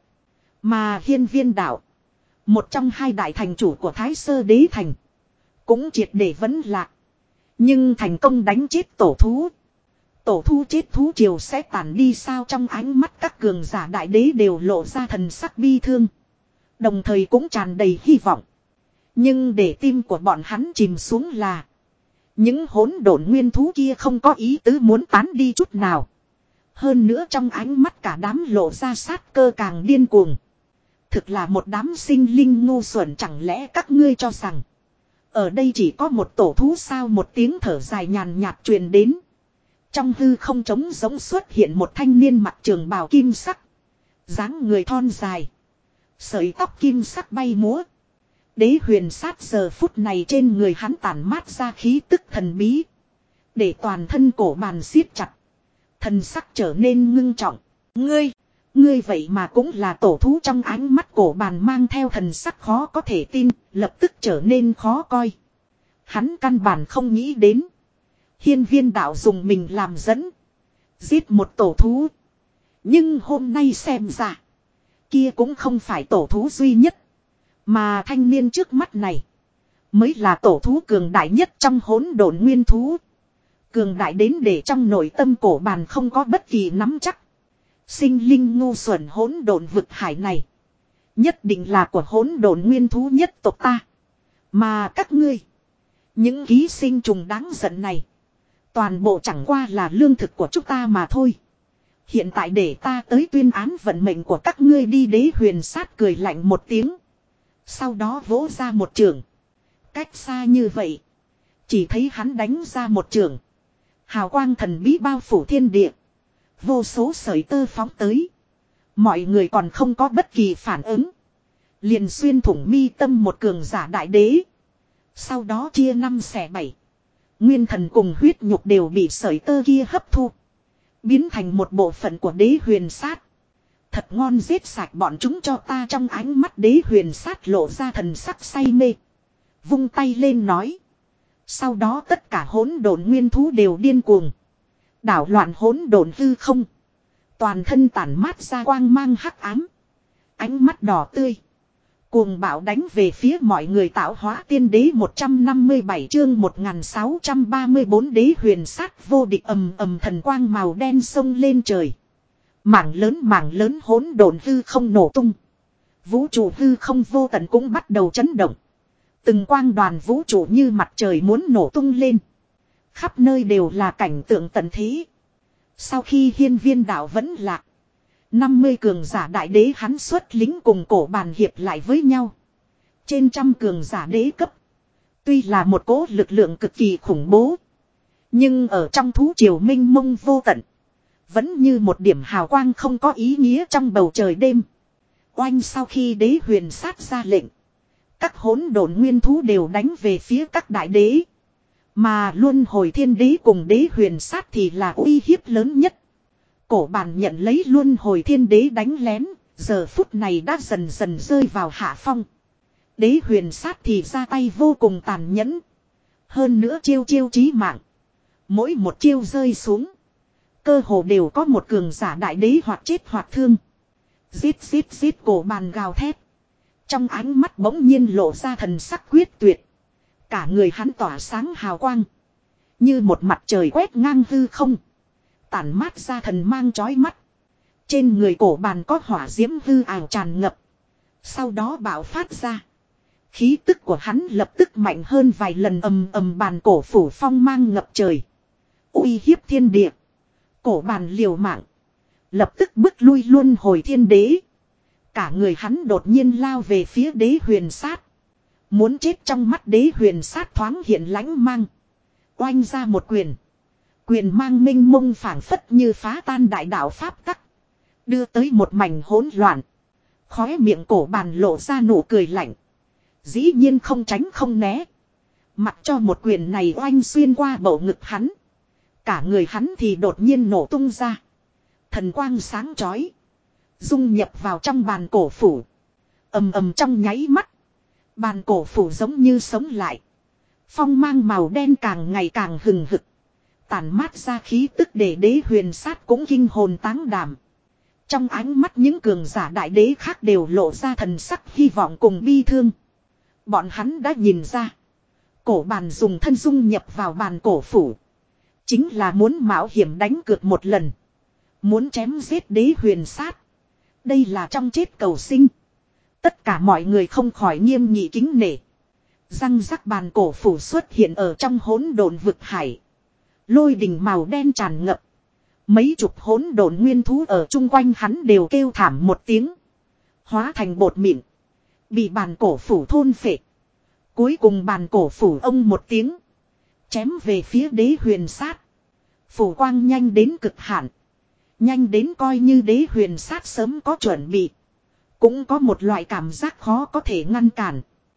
Mà Hiên Viên đạo, một trong hai đại thành chủ của Thái Sơ Đế Thành, cũng triệt để vấn lạc. Nhưng thành công đánh chết tổ thú. Tổ thú chết thú triều sẽ tàn đi sao? Trong ánh mắt các cường giả đại đế đều lộ ra thần sắc bi thương. Đồng thời cũng tràn đầy hy vọng. Nhưng để tim của bọn hắn chìm xuống là những hỗn độn nguyên thú kia không có ý tứ muốn tán đi chút nào. Hơn nữa trong ánh mắt cả đám lộ ra sát cơ càng điên cuồng. Thực là một đám sinh linh ngu xuẩn, chẳng lẽ các ngươi cho rằng ở đây chỉ có một tổ thú sao? Một tiếng thở dài nhàn nhạt truyền đến. Trong hư không trống giống xuất hiện một thanh niên mặc trường bào kim sắc. Dáng người thon dài. Sợi tóc kim sắc bay múa. Đế huyền sát giờ phút này trên người hắn tản mát ra khí tức thần bí. Để toàn thân cổ bàn siết chặt. Thần sắc trở nên ngưng trọng. Ngươi vậy mà cũng là tổ thú? Trong ánh mắt cổ bàn mang theo thần sắc khó có thể tin, lập tức trở nên khó coi. Hắn căn bản không nghĩ đến. Hiên Viên đạo dùng mình làm dẫn. Giết một tổ thú. Nhưng hôm nay xem ra. Kia cũng không phải tổ thú duy nhất. Mà thanh niên trước mắt này. Mới là tổ thú cường đại nhất trong hỗn độn nguyên thú. Cường đại đến để trong nội tâm cổ bàn không có bất kỳ nắm chắc. Sinh linh ngu xuẩn, hỗn độn vực hải này. Nhất định là của hỗn độn nguyên thú nhất tộc ta. Mà các ngươi. Những ký sinh trùng đáng giận này. Toàn bộ chẳng qua là lương thực của chúng ta mà thôi. Hiện tại để ta tới tuyên án vận mệnh của các ngươi đi. Đế huyền sát cười lạnh một tiếng. Sau đó vỗ ra một chưởng. Cách xa như vậy. Chỉ thấy hắn đánh ra một chưởng. Hào quang thần bí bao phủ thiên địa. Vô số sợi tơ phóng tới. Mọi người còn không có bất kỳ phản ứng. Liền xuyên thủng mi tâm một cường giả đại đế. Sau đó chia 5/7. Nguyên thần cùng huyết nhục đều bị sợi tơ kia hấp thu. Biến thành một bộ phận của đế huyền sát. Thật ngon, giết sạch bọn chúng cho ta. Trong ánh mắt đế huyền sát lộ ra thần sắc say mê. Vung tay lên nói. Sau đó tất cả hỗn độn nguyên thú đều điên cuồng. Đảo loạn hỗn độn hư không. Toàn thân tản mát ra quang mang hắc ám. Ánh mắt đỏ tươi. Cuồng bạo đánh về phía mọi người. Tạo hóa tiên đế 157 chương 1634 đế huyền sát vô địch. Ầm ầm, thần quang màu đen sông lên trời. Mảng lớn hỗn độn hư không nổ tung. Vũ trụ hư không vô tận cũng bắt đầu chấn động. Từng quang đoàn vũ trụ như mặt trời muốn nổ tung lên. Khắp nơi đều là cảnh tượng tận thế. Sau khi hiên viên đạo vẫn lạc. 50 cường giả đại đế hắn xuất lính cùng cổ bàn hiệp lại với nhau. Trên trăm cường giả đế cấp. Tuy là một cỗ lực lượng cực kỳ khủng bố. Nhưng ở trong thú triều minh mông vô tận. Vẫn như một điểm hào quang không có ý nghĩa trong bầu trời đêm. Oanh, sau khi đế huyền sát ra lệnh. Các hỗn độn nguyên thú đều đánh về phía các đại đế. Mà luân hồi thiên đế cùng đế huyền sát thì là uy hiếp lớn nhất. Cổ bàn nhận lấy luân hồi thiên đế đánh lén. Giờ phút này đã dần dần rơi vào hạ phong. Đế huyền sát thì ra tay vô cùng tàn nhẫn. Hơn nữa chiêu chiêu chí mạng. Mỗi một chiêu rơi xuống. Cơ hồ đều có một cường giả đại đế hoặc chết hoặc thương. Giết giết giết, cổ bàn gào thét. Trong ánh mắt bỗng nhiên lộ ra thần sắc quyết tuyệt. Cả người hắn tỏa sáng hào quang. Như một mặt trời quét ngang hư không. Tản mát ra thần mang chói mắt. Trên người cổ bàn có hỏa diễm hư ảo tràn ngập. Sau đó bạo phát ra. Khí tức của hắn lập tức mạnh hơn vài lần. Ầm ầm, bàn cổ phủ phong mang ngập trời. Uy hiếp thiên địa. Cổ bàn liều mạng. Lập tức bước lui luân hồi thiên đế. Cả người hắn đột nhiên lao về phía đế huyền sát. Muốn chết, trong mắt đế huyền sát thoáng hiện lãnh mang. Oanh ra một quyền. Quyền mang minh mông phảng phất như phá tan đại đạo pháp tắc. Đưa tới một mảnh hỗn loạn. Khóe miệng cổ bàn lộ ra nụ cười lạnh. Dĩ nhiên không tránh không né. Mặc cho một quyền này oanh xuyên qua bầu ngực hắn. Cả người hắn thì đột nhiên nổ tung ra. Thần quang sáng chói. Dung nhập vào trong bàn cổ phủ. Ầm ầm, trong nháy mắt. Bàn cổ phủ giống như sống lại. Phong mang màu đen càng ngày càng hừng hực. Tản mát ra khí tức để đế huyền sát cũng kinh hồn táng đảm. Trong ánh mắt những cường giả đại đế khác đều lộ ra thần sắc hy vọng cùng bi thương. Bọn hắn đã nhìn ra. Cổ bàn dùng thân dung nhập vào bàn cổ phủ. Chính là muốn mạo hiểm đánh cược một lần. Muốn chém giết đế huyền sát. Đây là trong chết cầu sinh. Tất cả mọi người không khỏi nghiêm nghị kính nể. Răng rắc, bàn cổ phủ xuất hiện ở trong hỗn độn vực hải. Lôi đình màu đen tràn ngập. Mấy chục hỗn độn nguyên thú ở chung quanh hắn đều kêu thảm một tiếng. Hóa thành bột mịn. Bị bàn cổ phủ thôn phệ. Cuối cùng bàn cổ phủ ông một tiếng. Chém về phía đế huyền sát. Phủ quang nhanh đến cực hạn. Nhanh đến coi như đế huyền sát sớm có chuẩn bị. Cũng có một loại cảm giác khó có thể ngăn cản.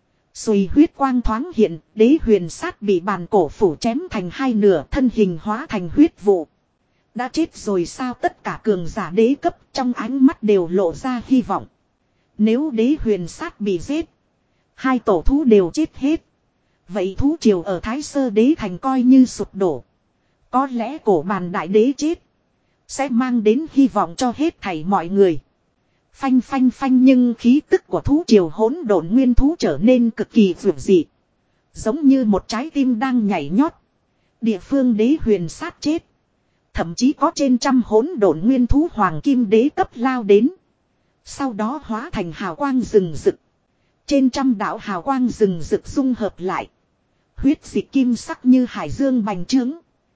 Xùi huyết quang thoáng hiện, đế huyền sát bị bàn cổ phủ chém thành hai nửa, thân hình hóa thành huyết vụ. Đã chết rồi sao? Tất cả cường giả đế cấp trong ánh mắt đều lộ ra hy vọng. Nếu đế huyền sát bị giết, hai tổ thú đều chết hết. Vậy thú triều ở Thái Sơ Đế Thành coi như sụp đổ. Có lẽ cổ bàn đại đế chết sẽ mang đến hy vọng cho hết thảy mọi người. Phanh phanh phanh, nhưng khí tức của thú triều hỗn độn nguyên thú trở nên cực kỳ vượt dị. Giống như một trái tim đang nhảy nhót. Địa phương đế huyền sát chết. Thậm chí có trên trăm hỗn độn nguyên thú hoàng kim đế cấp lao đến. Sau đó hóa thành hào quang rừng rực. Trên trăm đạo hào quang rừng rực dung hợp lại. Huyết dịch kim sắc như hải dương bành trướng.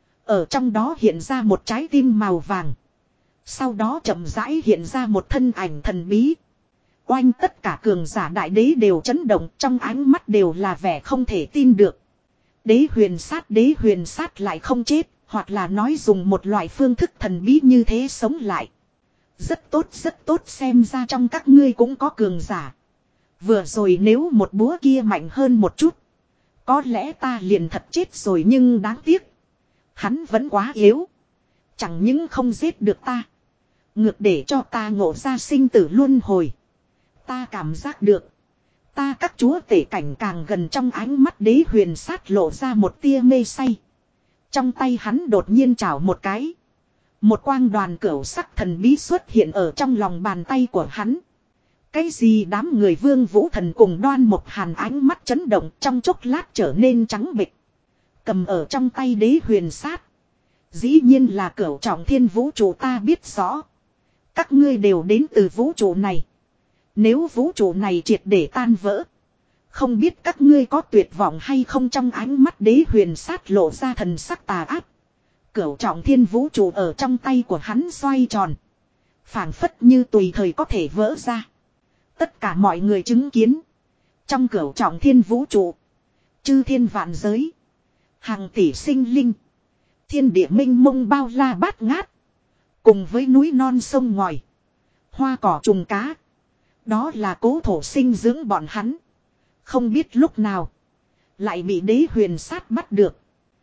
Ở trong đó hiện ra một trái tim màu vàng. Sau đó chậm rãi hiện ra một thân ảnh thần bí. Oanh, tất cả cường giả đại đế đều chấn động, trong ánh mắt đều là vẻ không thể tin được. Đế huyền sát lại không chết, hoặc là nói dùng một loại phương thức thần bí như thế sống lại. Rất tốt xem ra trong các ngươi cũng có cường giả. Vừa rồi nếu một búa kia mạnh hơn một chút. Có lẽ ta liền thật chết rồi nhưng đáng tiếc. Hắn vẫn quá yếu. Chẳng những không giết được ta. Ngược để cho ta ngộ ra sinh tử luân hồi. Ta cảm giác được. Ta các chúa tể cảnh càng gần trong ánh mắt đế huyền sát lộ ra một tia mê say. Trong tay hắn đột nhiên chảo một cái. Một quang đoàn cửu sắc thần bí xuất hiện ở trong lòng bàn tay của hắn. Cái gì đám người Vương Vũ Thần cùng Đoan Mộc Hàn ánh mắt chấn động trong chốc lát trở nên trắng bệch. Cầm ở trong tay đế huyền sát. Dĩ nhiên là cửu trọng thiên vũ trụ ta biết rõ. Các ngươi đều đến từ vũ trụ này. Nếu vũ trụ này triệt để tan vỡ. Không biết các ngươi có tuyệt vọng hay không trong ánh mắt đế huyền sát lộ ra thần sắc tà ác. Cửu trọng thiên vũ trụ ở trong tay của hắn xoay tròn. Phảng phất như tùy thời có thể vỡ ra. Tất cả mọi người chứng kiến. Trong cửu trọng thiên vũ trụ. Chư thiên vạn giới. Hàng tỷ sinh linh. Thiên địa minh mông bao la bát ngát. Cùng với núi non sông ngòi. Hoa cỏ trùng cá. Đó là cố thổ sinh dưỡng bọn hắn. Không biết lúc nào. Lại bị đế huyền sát bắt được.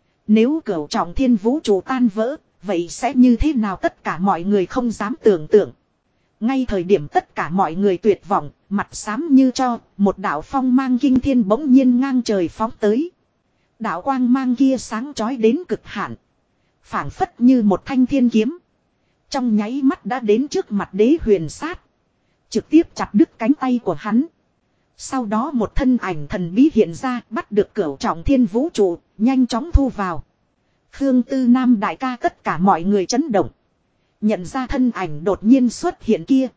Nếu cửu trọng thiên vũ trụ tan vỡ. Vậy sẽ như thế nào tất cả mọi người không dám tưởng tượng. Ngay thời điểm tất cả mọi người tuyệt vọng. Mặt xám như cho. Một đạo phong mang kinh thiên bỗng nhiên ngang trời phóng tới. Đạo quang mang kia sáng chói đến cực hạn. Phảng phất như một thanh thiên kiếm. Trong nháy mắt đã đến trước mặt đế huyền sát. Trực tiếp chặt đứt cánh tay của hắn. Sau đó một thân ảnh thần bí hiện ra bắt được cửu trọng thiên vũ trụ. Nhanh chóng thu vào. Khương Tư Nam đại ca tất cả mọi người chấn động. Nhận ra thân ảnh đột nhiên xuất hiện kia.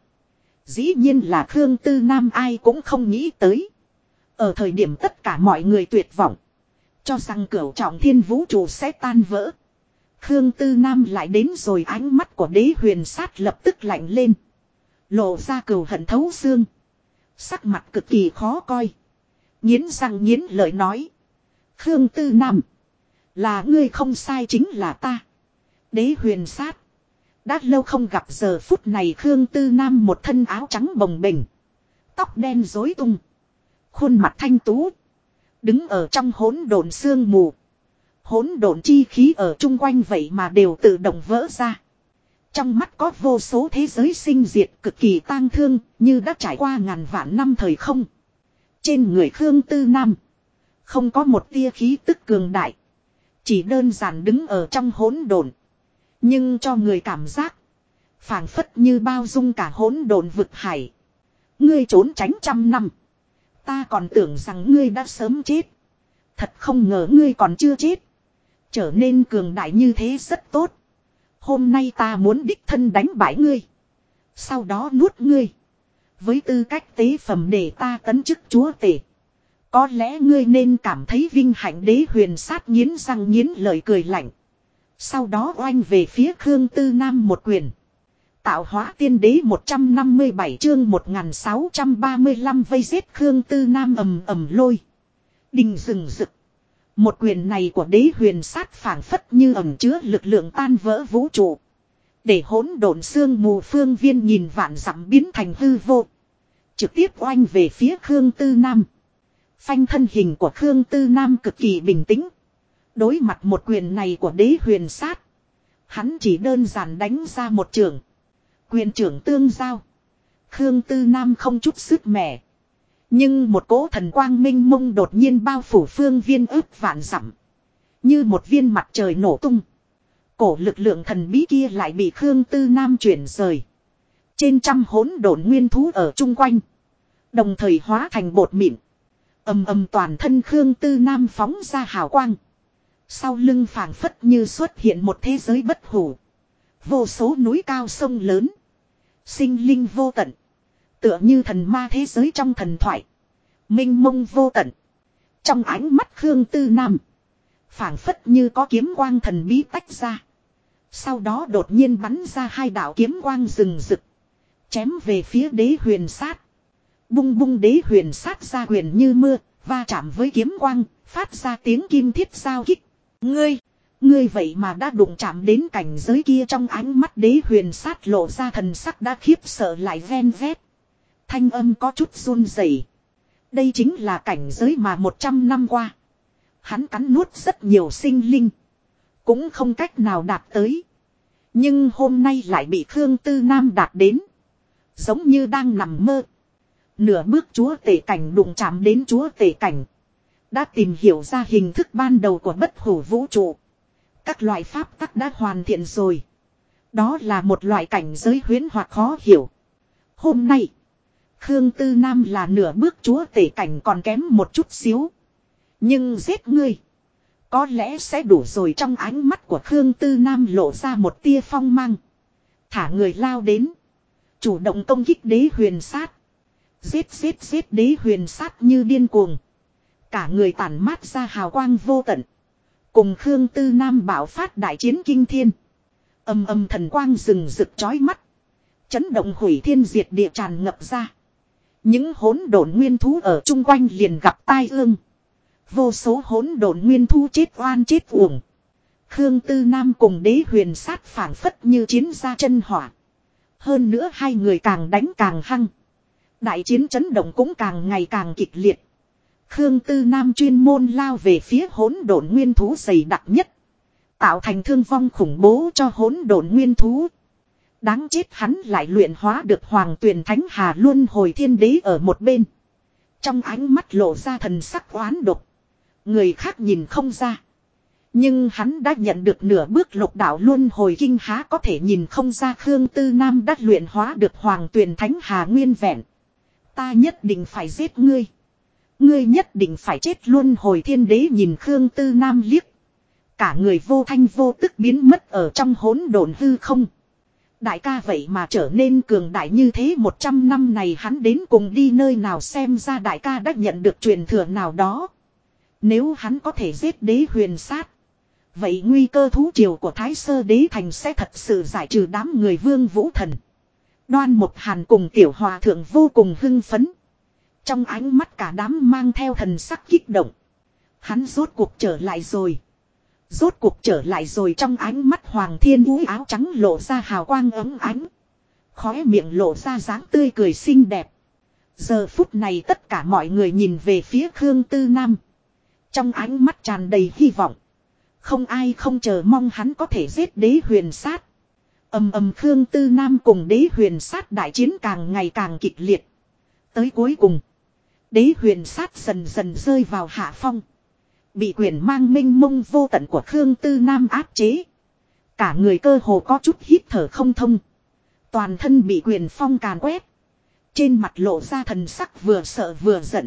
Dĩ nhiên là Khương Tư Nam ai cũng không nghĩ tới. Ở thời điểm tất cả mọi người tuyệt vọng. Cho rằng cửu trọng thiên vũ trụ sẽ tan vỡ. Khương Tư Nam lại đến rồi ánh mắt của đế huyền sát lập tức lạnh lên. Lộ ra cừu hận thấu xương. Sắc mặt cực kỳ khó coi. Nghiến răng nghiến lợi nói. Khương Tư Nam. Là ngươi không sai chính là ta. Đế huyền sát. Đã lâu không gặp giờ phút này Khương Tư Nam một thân áo trắng bồng bềnh. Tóc đen rối tung. Khuôn mặt thanh tú. Đứng ở trong hỗn độn sương mù. Hỗn độn chi khí ở chung quanh vậy mà đều tự động vỡ ra. Trong mắt có vô số thế giới sinh diệt cực kỳ tang thương như đã trải qua ngàn vạn năm thời không. Trên người Khương Tư Nam. Không có một tia khí tức cường đại. Chỉ đơn giản đứng ở trong hỗn độn. Nhưng cho người cảm giác. Phảng phất như bao dung cả hỗn độn vực hải. Ngươi trốn tránh trăm năm. Ta còn tưởng rằng ngươi đã sớm chết. Thật không ngờ ngươi còn chưa chết. Trở nên cường đại như thế rất tốt. Hôm nay ta muốn đích thân đánh bại ngươi. Sau đó nuốt ngươi. Với tư cách tế phẩm để ta tấn chức chúa tể. Có lẽ ngươi nên cảm thấy vinh hạnh đế huyền sát nghiến răng nghiến lợi cười lạnh. Sau đó oanh về phía Khương Tư Nam một quyền. Tạo hóa tiên đế 157 chương 1635 vây giết Khương Tư Nam ầm ầm lôi. Đình rừng rực. Một quyền này của đế huyền sát phảng phất như ẩn chứa lực lượng tan vỡ vũ trụ. Để hỗn độn sương mù phương viên nhìn vạn dặm biến thành hư vô. Trực tiếp oanh về phía Khương Tư Nam. Phanh thân hình của Khương Tư Nam cực kỳ bình tĩnh. Đối mặt một quyền này của đế huyền sát. Hắn chỉ đơn giản đánh ra một trường. Quyền trưởng tương giao. Khương Tư Nam không chút sức mẻ. Nhưng một cỗ thần quang minh mông đột nhiên bao phủ phương viên ước vạn dặm. Như một viên mặt trời nổ tung. Cổ lực lượng thần bí kia lại bị Khương Tư Nam chuyển rời. Trên trăm hỗn độn nguyên thú ở chung quanh. Đồng thời hóa thành bột mịn. Ầm ầm toàn thân Khương Tư Nam phóng ra hào quang. Sau lưng phảng phất như xuất hiện một thế giới bất hủ. Vô số núi cao sông lớn. Sinh linh vô tận. Tựa như thần ma thế giới trong thần thoại. Minh mông vô tận. Trong ánh mắt Khương Tư Nam. Phảng phất như có kiếm quang thần bí tách ra. Sau đó đột nhiên bắn ra hai đạo kiếm quang rừng rực. Chém về phía đế huyền sát. Bung bung đế huyền sát ra huyền như mưa. Va chạm với kiếm quang. Phát ra tiếng kim thiết giao kích. Ngươi. Ngươi vậy mà đã đụng chạm đến cảnh giới kia, trong ánh mắt Đế Huyền Sát lộ ra thần sắc đã khiếp sợ lại ven vét. Thanh âm có chút run rẩy. Đây chính là cảnh giới mà 100 năm qua. Hắn cắn nuốt rất nhiều sinh linh. Cũng không cách nào đạt tới. Nhưng hôm nay lại bị Khương Tư Nam đạt đến. Giống như đang nằm mơ. Nửa bước chúa tể cảnh đụng chạm đến chúa tể cảnh. Đã tìm hiểu ra hình thức ban đầu của bất hủ vũ trụ. Các loại pháp tắc đã hoàn thiện rồi. Đó là một loại cảnh giới huyễn hoặc khó hiểu. Hôm nay, Khương Tư Nam là nửa bước chúa tể cảnh còn kém một chút xíu. Nhưng giết ngươi, có lẽ sẽ đủ rồi. Trong ánh mắt của Khương Tư Nam lộ ra một tia phong mang. Thả người lao đến. Chủ động công kích Đế Huyền Sát. Giết Đế Huyền Sát như điên cuồng. Cả người tản mát ra hào quang vô tận. Cùng Khương Tư Nam bạo phát đại chiến kinh thiên. Âm âm thần quang rừng rực chói mắt. Chấn động hủy thiên diệt địa tràn ngập ra. Những hỗn độn nguyên thú ở chung quanh liền gặp tai ương. Vô số hỗn độn nguyên thú chết oan chết uổng. Khương Tư Nam cùng Đế Huyền Sát phảng phất như chiến ra chân hỏa. Hơn nữa hai người càng đánh càng hăng. Đại chiến chấn động cũng càng ngày càng kịch liệt. Khương Tư Nam chuyên môn lao về phía hỗn độn nguyên thú dày đặc nhất. Tạo thành thương vong khủng bố cho hỗn độn nguyên thú. Đáng chết, hắn lại luyện hóa được Hoàng Tuyền Thánh Hà Luân Hồi Thiên Đế ở một bên. Trong ánh mắt lộ ra thần sắc oán độc. Người khác nhìn không ra. Nhưng hắn đã nhận được nửa bước lục đạo Luân Hồi Kinh, há có thể nhìn không ra Khương Tư Nam đã luyện hóa được Hoàng Tuyền Thánh Hà nguyên vẹn. Ta nhất định phải giết ngươi. Ngươi nhất định phải chết. Luân Hồi Thiên Đế nhìn Khương Tư Nam liếc. Cả người vô thanh vô tức biến mất ở trong hỗn độn hư không. Đại ca vậy mà trở nên cường đại như thế, 100 năm này hắn đến cùng đi nơi nào, xem ra đại ca đã nhận được truyền thừa nào đó. Nếu hắn có thể giết Đế Huyền Sát, vậy nguy cơ thú triều của Thái Sơ Đế Thành sẽ thật sự giải trừ. Đám người Vương Vũ Thần, Đoan Một Hàn cùng Tiểu Hòa Thượng vô cùng hưng phấn. Trong ánh mắt cả đám mang theo thần sắc kích động. Hắn rốt cuộc trở lại rồi. Rốt cuộc trở lại rồi. Trong ánh mắt Hoàng Thiên Vũ áo trắng lộ ra hào quang ấm ánh. Khóe miệng lộ ra dáng tươi cười xinh đẹp. Giờ phút này tất cả mọi người nhìn về phía Khương Tư Nam. Trong ánh mắt tràn đầy hy vọng. Không ai không chờ mong hắn có thể giết Đế Huyền Sát. Khương Tư Nam cùng Đế Huyền Sát đại chiến càng ngày càng kịch liệt. Tới cuối cùng, Đế Huyền Sát dần dần rơi vào hạ phong. Bị quyền mang minh mông vô tận của Khương Tư Nam áp chế. Cả người cơ hồ có chút hít thở không thông. Toàn thân bị quyền phong càn quét. Trên mặt lộ ra thần sắc vừa sợ vừa giận.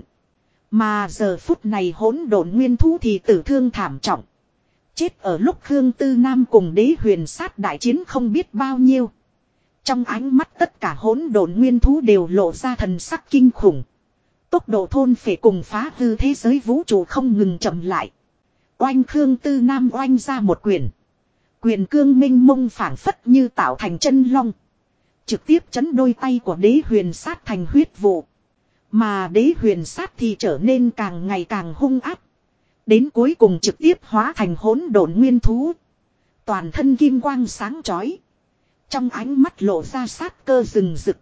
Mà giờ phút này hỗn độn nguyên thú thì tử thương thảm trọng. Chết ở lúc Khương Tư Nam cùng Đế Huyền Sát đại chiến không biết bao nhiêu. Trong ánh mắt tất cả hỗn độn nguyên thú đều lộ ra thần sắc kinh khủng. Tốc độ thôn phệ cùng phá hư thế giới vũ trụ không ngừng chậm lại. Oanh, Khương Tư Nam oanh ra một quyền. Quyền cương minh mông phảng phất như tạo thành chân long. Trực tiếp chấn đôi tay của Đế Huyền Sát thành huyết vụ. Mà Đế Huyền Sát thì trở nên càng ngày càng hung ác. Đến cuối cùng trực tiếp hóa thành hỗn độn nguyên thú. Toàn thân kim quang sáng chói. Trong ánh mắt lộ ra sát cơ rừng rực.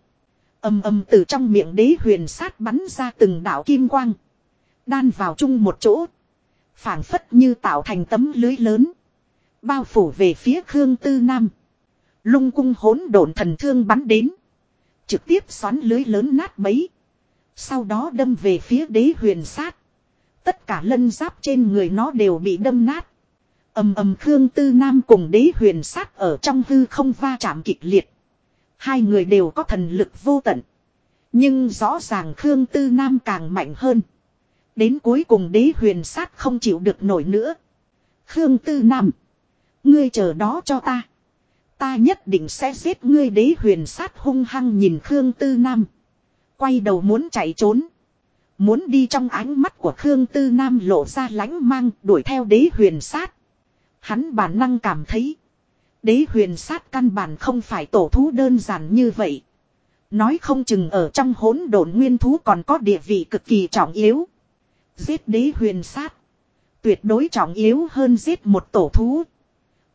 Từ trong miệng Đế Huyền Sát bắn ra từng đạo kim quang. Đan vào chung một chỗ. Phảng phất như tạo thành tấm lưới lớn. Bao phủ về phía Khương Tư Nam. Lung cung hỗn độn thần thương bắn đến. Trực tiếp xoắn lưới lớn nát bấy. Sau đó đâm về phía Đế Huyền Sát. Tất cả lân giáp trên người nó đều bị đâm nát. Khương Tư Nam cùng Đế Huyền Sát ở trong hư không va chạm kịch liệt. Hai người đều có thần lực vô tận. Nhưng rõ ràng Khương Tư Nam càng mạnh hơn. Đến cuối cùng Đế Huyền Sát không chịu được nổi nữa. Khương Tư Nam, ngươi chờ đó cho ta. Ta nhất định sẽ giết ngươi. Đế Huyền Sát hung hăng nhìn Khương Tư Nam. Quay đầu muốn chạy trốn. Muốn đi, trong ánh mắt của Khương Tư Nam lộ ra lánh mang, đuổi theo Đế Huyền Sát. Hắn bản năng cảm thấy Đế Huyền Sát căn bản không phải tổ thú đơn giản như vậy. Nói không chừng ở trong hỗn độn nguyên thú còn có địa vị cực kỳ trọng yếu. Giết Đế Huyền Sát tuyệt đối trọng yếu hơn giết một tổ thú.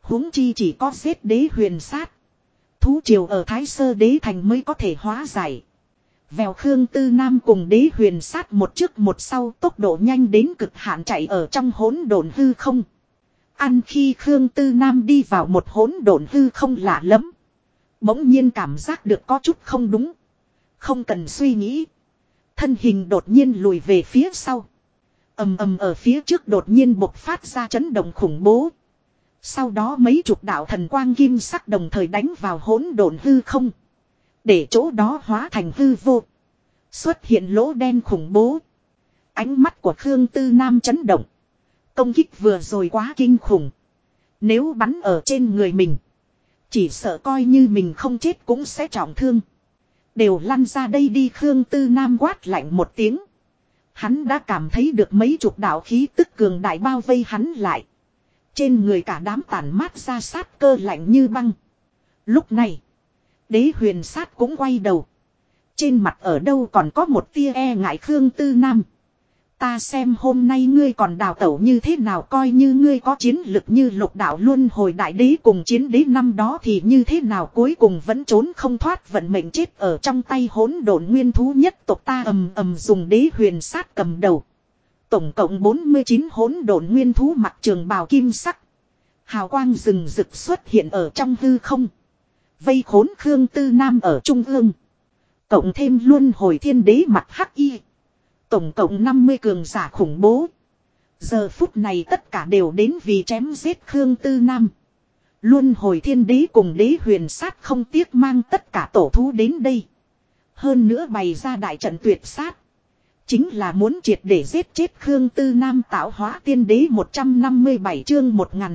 Huống chi chỉ có giết đế huyền sát. Thú triều ở Thái Sơ Đế Thành mới có thể hóa giải. Vèo Khương Tư Nam cùng đế huyền sát một trước một sau, tốc độ nhanh đến cực hạn chạy ở trong hỗn độn hư không. Ăn khi Khương Tư Nam đi vào một hỗn độn hư không lạ lắm. Bỗng nhiên cảm giác được có chút không đúng. Không cần suy nghĩ. Thân hình đột nhiên lùi về phía sau. Ầm ầm ở phía trước đột nhiên bộc phát ra chấn động khủng bố. Sau đó mấy chục đạo thần quang kim sắc đồng thời đánh vào hỗn độn hư không. Để chỗ đó hóa thành hư vô. Xuất hiện lỗ đen khủng bố. Ánh mắt của Khương Tư Nam chấn động. Công kích vừa rồi quá kinh khủng. Nếu bắn ở trên người mình, chỉ sợ coi như mình không chết cũng sẽ trọng thương. Đều lăn ra đây đi, Khương Tư Nam quát lạnh một tiếng. Hắn đã cảm thấy được mấy chục đạo khí tức cường đại bao vây hắn lại. Trên người cả đám tản mát ra sát cơ lạnh như băng. Lúc này, đế huyền sát cũng quay đầu. Trên mặt ở đâu còn có một tia e ngại Khương Tư Nam. Ta xem hôm nay ngươi còn đào tẩu như thế nào, coi như ngươi có chiến lực như Lục Đạo Luân Hồi Đại Đế cùng chiến đế năm đó thì như thế nào, cuối cùng vẫn trốn không thoát vận mệnh chết ở trong tay hỗn độn nguyên thú nhất tộc ta. Ầm ầm dùng đế huyền sát cầm đầu. Tổng cộng 49 hỗn độn nguyên thú mặc trường bào kim sắc. Hào quang rừng rực xuất hiện ở trong hư không. Vây khốn Khương Tư Nam ở trung ương. Cộng thêm Luân Hồi Thiên Đế mặt hắc y. Tổng cộng 50 cường giả khủng bố. Giờ phút này tất cả đều đến vì chém giết Khương Tư Nam. Luân Hồi Thiên Đế cùng đế huyền sát không tiếc mang tất cả tổ thú đến đây. Hơn nữa bày ra đại trận tuyệt sát. Chính là muốn triệt để giết chết Khương Tư Nam. Tạo hóa tiên đế 157 chương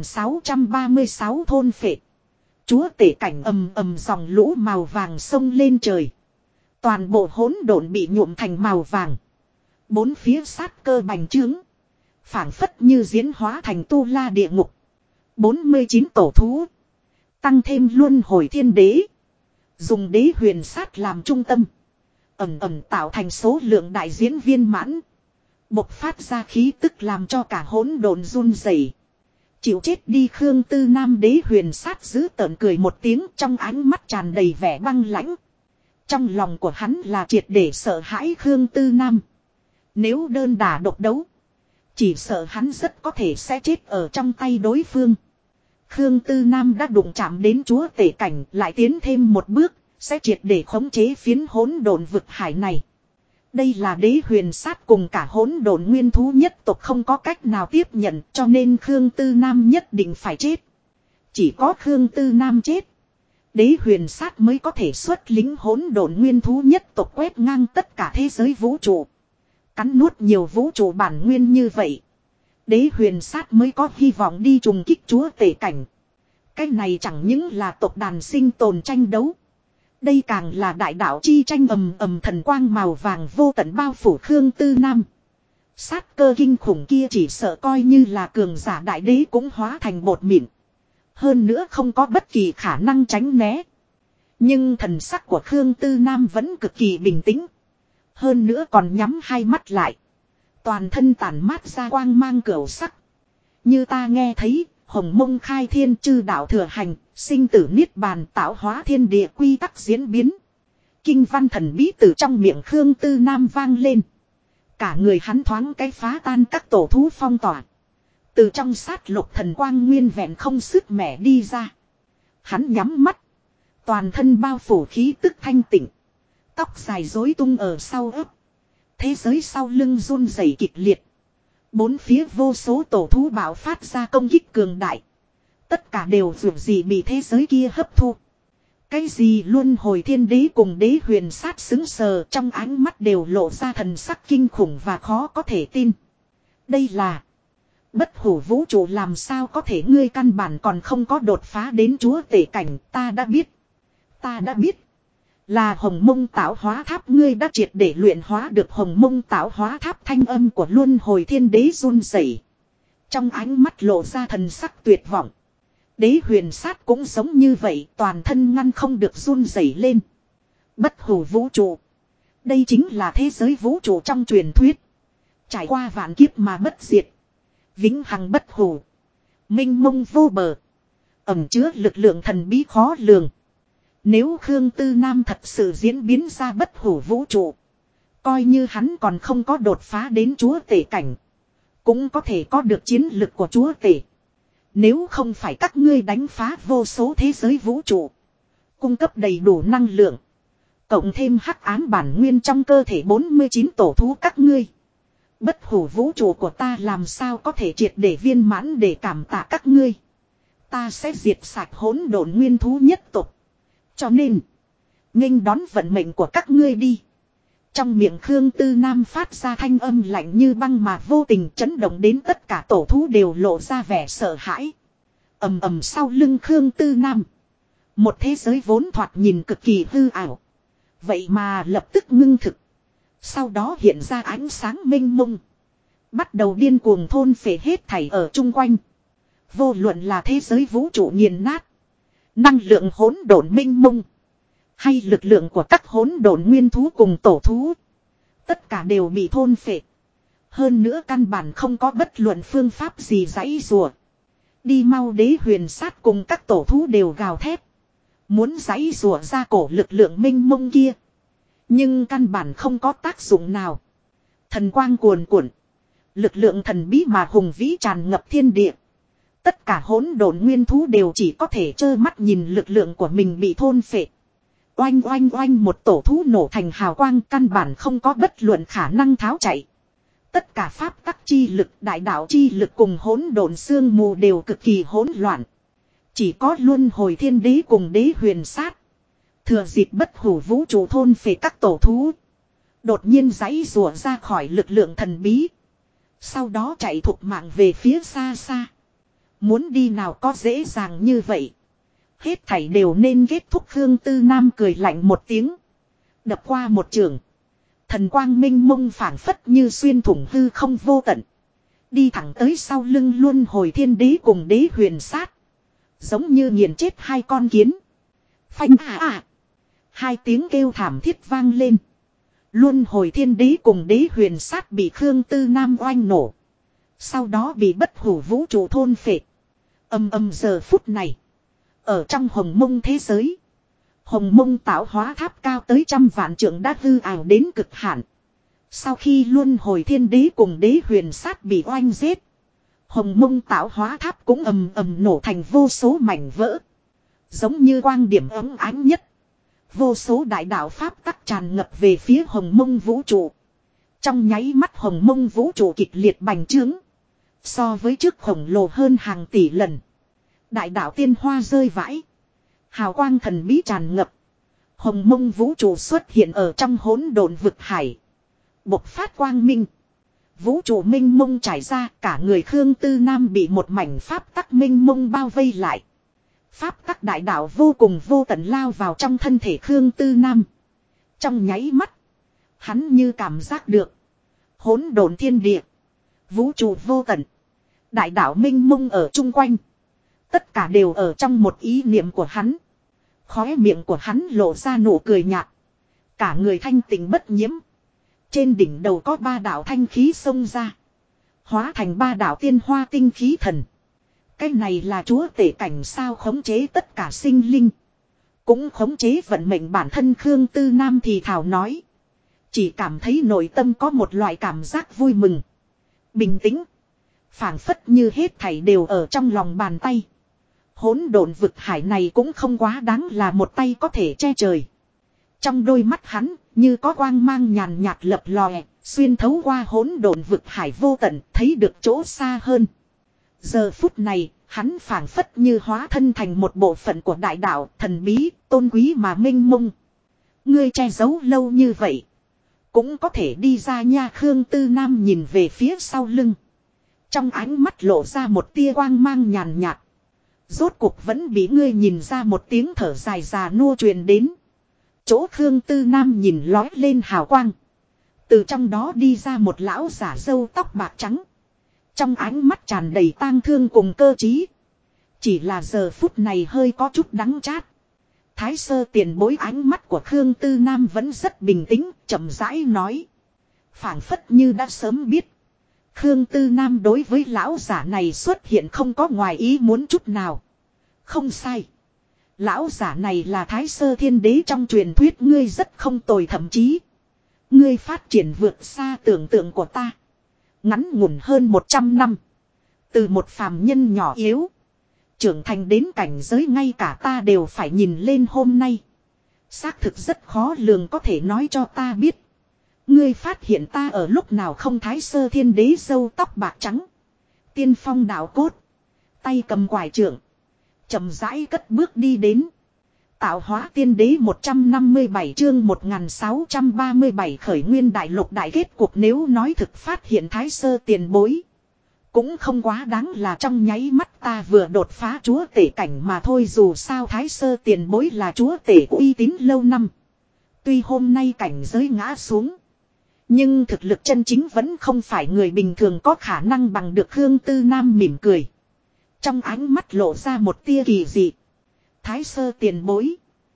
1636 thôn phệ. Chúa tể cảnh ầm ầm dòng lũ màu vàng sông lên trời. Toàn bộ hỗn độn bị nhuộm thành màu vàng. Bốn phía sát cơ bành trướng. Phảng phất như diễn hóa thành tu la địa ngục. 49 tổ thú. Tăng thêm luân hồi thiên đế. Dùng đế huyền sát làm trung tâm. Ẩm ẩm tạo thành số lượng đại diễn viên mãn. Bộc phát ra khí tức làm cho cả hỗn độn run rẩy. Chịu chết đi, Khương Tư Nam đế huyền sát giữ tợn cười một tiếng, trong ánh mắt tràn đầy vẻ băng lãnh. Trong lòng của hắn là triệt để sợ hãi Khương Tư Nam. Nếu đơn đả độc đấu, chỉ sợ hắn rất có thể sẽ chết ở trong tay đối phương. Khương Tư Nam đã đụng chạm đến chúa tể cảnh, lại tiến thêm một bước, sẽ triệt để khống chế phiến hỗn độn vực hải này. Đây là đế huyền sát cùng cả hỗn độn nguyên thú nhất tộc không có cách nào tiếp nhận, cho nên Khương Tư Nam nhất định phải chết. Chỉ có Khương Tư Nam chết, đế huyền sát mới có thể xuất lính hỗn độn nguyên thú nhất tộc quét ngang tất cả thế giới vũ trụ. Cắn nuốt nhiều vũ trụ bản nguyên như vậy, đế huyền sát mới có hy vọng đi trùng kích chúa tể cảnh. Cái này chẳng những là tộc đàn sinh tồn tranh đấu. Đây càng là đại đạo chi tranh. Ầm ầm thần quang màu vàng vô tận bao phủ Khương Tư Nam. Sát cơ kinh khủng kia chỉ sợ coi như là cường giả đại đế cũng hóa thành bột mịn. Hơn nữa không có bất kỳ khả năng tránh né. Nhưng thần sắc của Khương Tư Nam vẫn cực kỳ bình tĩnh. Hơn nữa còn nhắm hai mắt lại. Toàn thân tản mát ra quang mang cửu sắc. Như ta nghe thấy, hồng mông khai thiên chư đạo thừa hành, sinh tử niết bàn tạo hóa thiên địa quy tắc diễn biến. Kinh văn thần bí từ trong miệng Khương Tư Nam vang lên. Cả người hắn thoáng cái phá tan các tổ thú phong tỏa. Từ trong sát lục thần quang nguyên vẹn không sức mẻ đi ra. Hắn nhắm mắt. Toàn thân bao phủ khí tức thanh tịnh. Tóc dài rối tung ở sau ấp. Thế giới sau lưng run rẩy kịch liệt. Bốn phía vô số tổ thú bạo phát ra công kích cường đại. Tất cả đều dù gì bị thế giới kia hấp thu. Cái gì luân hồi thiên đế cùng đế huyền sát xứng sờ, trong ánh mắt đều lộ ra thần sắc kinh khủng và khó có thể tin. Đây là bất hủ vũ trụ, làm sao có thể, ngươi căn bản còn không có đột phá đến chúa tể cảnh. Ta đã biết. Là hồng mông tạo hóa tháp, ngươi đã triệt để luyện hóa được hồng mông tạo hóa tháp. Thanh âm của luân hồi thiên đế run rẩy, trong ánh mắt lộ ra thần sắc tuyệt vọng. Đế huyền sát cũng giống như vậy, toàn thân ngăn không được run rẩy lên. Bất hủ vũ trụ, đây chính là thế giới vũ trụ trong truyền thuyết, trải qua vạn kiếp mà bất diệt, vĩnh hằng bất hủ, minh mông vô bờ. ẩn chứa lực lượng thần bí khó lường. Nếu Khương Tư Nam thật sự diễn biến ra bất hủ vũ trụ, coi như hắn còn không có đột phá đến chúa tể cảnh, cũng có thể có được chiến lực của chúa tể. Nếu không phải các ngươi đánh phá vô số thế giới vũ trụ, cung cấp đầy đủ năng lượng, cộng thêm hắc ám bản nguyên trong cơ thể 49 tổ thú các ngươi, bất hủ vũ trụ của ta làm sao có thể triệt để viên mãn để cảm tạ các ngươi. Ta sẽ diệt sạch hỗn độn nguyên thú nhất tộc. Cho nên, nghênh đón vận mệnh của các ngươi đi. Trong miệng Khương Tư Nam phát ra thanh âm lạnh như băng mà vô tình chấn động đến tất cả tổ thú đều lộ ra vẻ sợ hãi. Ầm ầm sau lưng Khương Tư Nam, một thế giới vốn thoạt nhìn cực kỳ hư ảo, vậy mà lập tức ngưng thực. Sau đó hiện ra ánh sáng mênh mông, bắt đầu điên cuồng thôn phệ hết thảy ở chung quanh. Vô luận là thế giới vũ trụ nghiền nát, năng lượng hỗn độn mênh mông, hay lực lượng của các hỗn độn nguyên thú cùng tổ thú, tất cả đều bị thôn phệ. Hơn nữa căn bản không có bất luận phương pháp gì giãy giụa. Đi mau, đế huyền sát cùng các tổ thú đều gào thét, muốn giãy giụa ra cổ lực lượng mênh mông kia. Nhưng căn bản không có tác dụng nào. Thần quang cuồn cuộn, lực lượng thần bí mà hùng vĩ tràn ngập thiên địa. Tất cả hỗn độn nguyên thú đều chỉ có thể trơ mắt nhìn lực lượng của mình bị thôn phệ. Oanh oanh oanh, một tổ thú nổ thành hào quang, căn bản không có bất luận khả năng tháo chạy. Tất cả pháp tắc chi lực, đại đạo chi lực cùng hỗn độn sương mù đều cực kỳ hỗn loạn. Chỉ có luân hồi thiên đế cùng đế huyền sát, thừa dịp bất hủ vũ trụ thôn phệ các tổ thú, đột nhiên giãy rùa ra khỏi lực lượng thần bí. Sau đó chạy thục mạng về phía xa xa. Muốn đi nào có dễ dàng như vậy. Hết thảy đều nên kết thúc. Khương Tư Nam cười lạnh một tiếng, đập qua một trường. Thần quang minh mông phảng phất như xuyên thủng hư không vô tận, đi thẳng tới sau lưng luân hồi thiên đế cùng đế huyền sát, giống như nghiền chết hai con kiến. Phanh à! Hai tiếng kêu thảm thiết vang lên. Luân hồi thiên đế cùng đế huyền sát bị Khương Tư Nam oanh nổ, sau đó bị bất hủ vũ trụ thôn phệ. Ầm ầm, giờ phút này, ở trong hồng mông thế giới, hồng mông tạo hóa tháp cao tới 100 vạn trượng đã hư ảo đến cực hạn. Sau khi luân hồi thiên đế cùng đế huyền sát bị oanh giết, hồng mông tạo hóa tháp cũng ầm ầm nổ thành vô số mảnh vỡ. Giống như quang điểm ấm ánh nhất, vô số đại đạo pháp tắc tràn ngập về phía hồng mông vũ trụ. Trong nháy mắt hồng mông vũ trụ kịch liệt bành trướng, so với trước khổng lồ hơn hàng tỷ lần. Đại đạo tiên hoa rơi vãi, hào quang thần bí tràn ngập. Hồng mông vũ trụ xuất hiện ở trong hỗn độn vực hải, bộc phát quang minh. Vũ trụ minh mông trải ra, cả người Khương Tư Nam bị một mảnh pháp tắc minh mông bao vây lại. Pháp tắc đại đạo vô cùng vô tận lao vào trong thân thể Khương Tư Nam. Trong nháy mắt, hắn như cảm giác được hỗn độn thiên địa, vũ trụ vô tận, đại đạo minh mông ở chung quanh, tất cả đều ở trong một ý niệm của hắn. Khóe miệng của hắn lộ ra nụ cười nhạt, cả người thanh tịnh bất nhiễm. Trên đỉnh đầu có 3 đạo thanh khí xông ra, hóa thành 3 đạo tiên hoa tinh khí thần. Cái này là chúa tể cảnh sao? Khống chế tất cả sinh linh, cũng khống chế vận mệnh bản thân. Khương Tư Nam thì thào nói, chỉ cảm thấy nội tâm có một loại cảm giác vui mừng, bình tĩnh, phảng phất như hết thảy đều ở trong lòng bàn tay. Hỗn độn vực hải này cũng không quá đáng là một tay có thể che trời. Trong đôi mắt hắn như có quang mang nhàn nhạt lập lòe, xuyên thấu qua hỗn độn vực hải vô tận, thấy được chỗ xa hơn. Giờ phút này, hắn phảng phất như hóa thân thành một bộ phận của đại đạo, thần bí, tôn quý mà mênh mông. Ngươi che giấu lâu như vậy, cũng có thể đi ra nha. Khương Tư Nam nhìn về phía sau lưng, trong ánh mắt lộ ra một tia quang mang nhàn nhạt. Rốt cuộc vẫn bị ngươi nhìn ra. Một tiếng thở dài già nua truyền đến. Chỗ Khương Tư Nam nhìn lói lên hào quang, từ trong đó đi ra một lão giả râu tóc bạc trắng, trong ánh mắt tràn đầy tang thương cùng cơ trí. Chỉ là giờ phút này hơi có chút đắng chát. Thái sơ tiền bối. Ánh mắt của Khương Tư Nam vẫn rất bình tĩnh, chậm rãi nói, phảng phất như đã sớm biết. Khương Tư Nam đối với lão giả này xuất hiện không có ngoài ý muốn chút nào. Không sai. Lão giả này là Thái Sơ Thiên Đế trong truyền thuyết, ngươi rất không tồi, thậm chí ngươi phát triển vượt xa tưởng tượng của ta. Ngắn ngủn hơn 100 năm. Từ một phàm nhân nhỏ yếu trưởng thành đến cảnh giới ngay cả ta đều phải nhìn lên hôm nay. Xác thực rất khó lường, có thể nói cho ta biết ngươi phát hiện ta ở lúc nào không? Thái Sơ Thiên Đế râu tóc bạc trắng, tiên phong đạo cốt, tay cầm quải trượng, chậm rãi cất bước đi đến. Tạo hóa tiên đế 157 chương 1637 khởi nguyên đại lục đại kết cuộc. Nếu nói thực phát hiện Thái Sơ tiền bối, cũng không quá đáng là trong nháy mắt ta vừa đột phá chúa tể cảnh mà thôi. Dù sao Thái Sơ tiền bối là chúa tể uy tín lâu năm. Tuy hôm nay cảnh giới ngã xuống, nhưng thực lực chân chính vẫn không phải người bình thường có khả năng bằng được. Khương Tư Nam mỉm cười, trong ánh mắt lộ ra một tia kỳ dị. Thái Sơ tiền bối,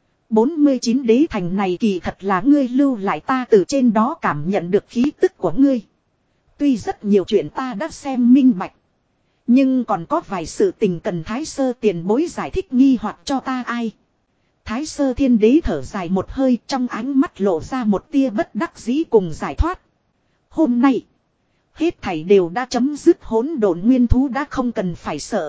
49 đế thành này kỳ thật là ngươi lưu lại, ta từ trên đó cảm nhận được khí tức của ngươi. Tuy rất nhiều chuyện ta đã xem minh bạch, nhưng còn có vài sự tình cần Thái Sơ tiền bối giải thích nghi hoặc cho ta. Ai? Thái Sơ Thiên Đế thở dài một hơi, trong ánh mắt lộ ra một tia bất đắc dĩ cùng giải thoát. Hôm nay, hết thảy đều đã chấm dứt, hỗn độn nguyên thú đã không cần phải sợ.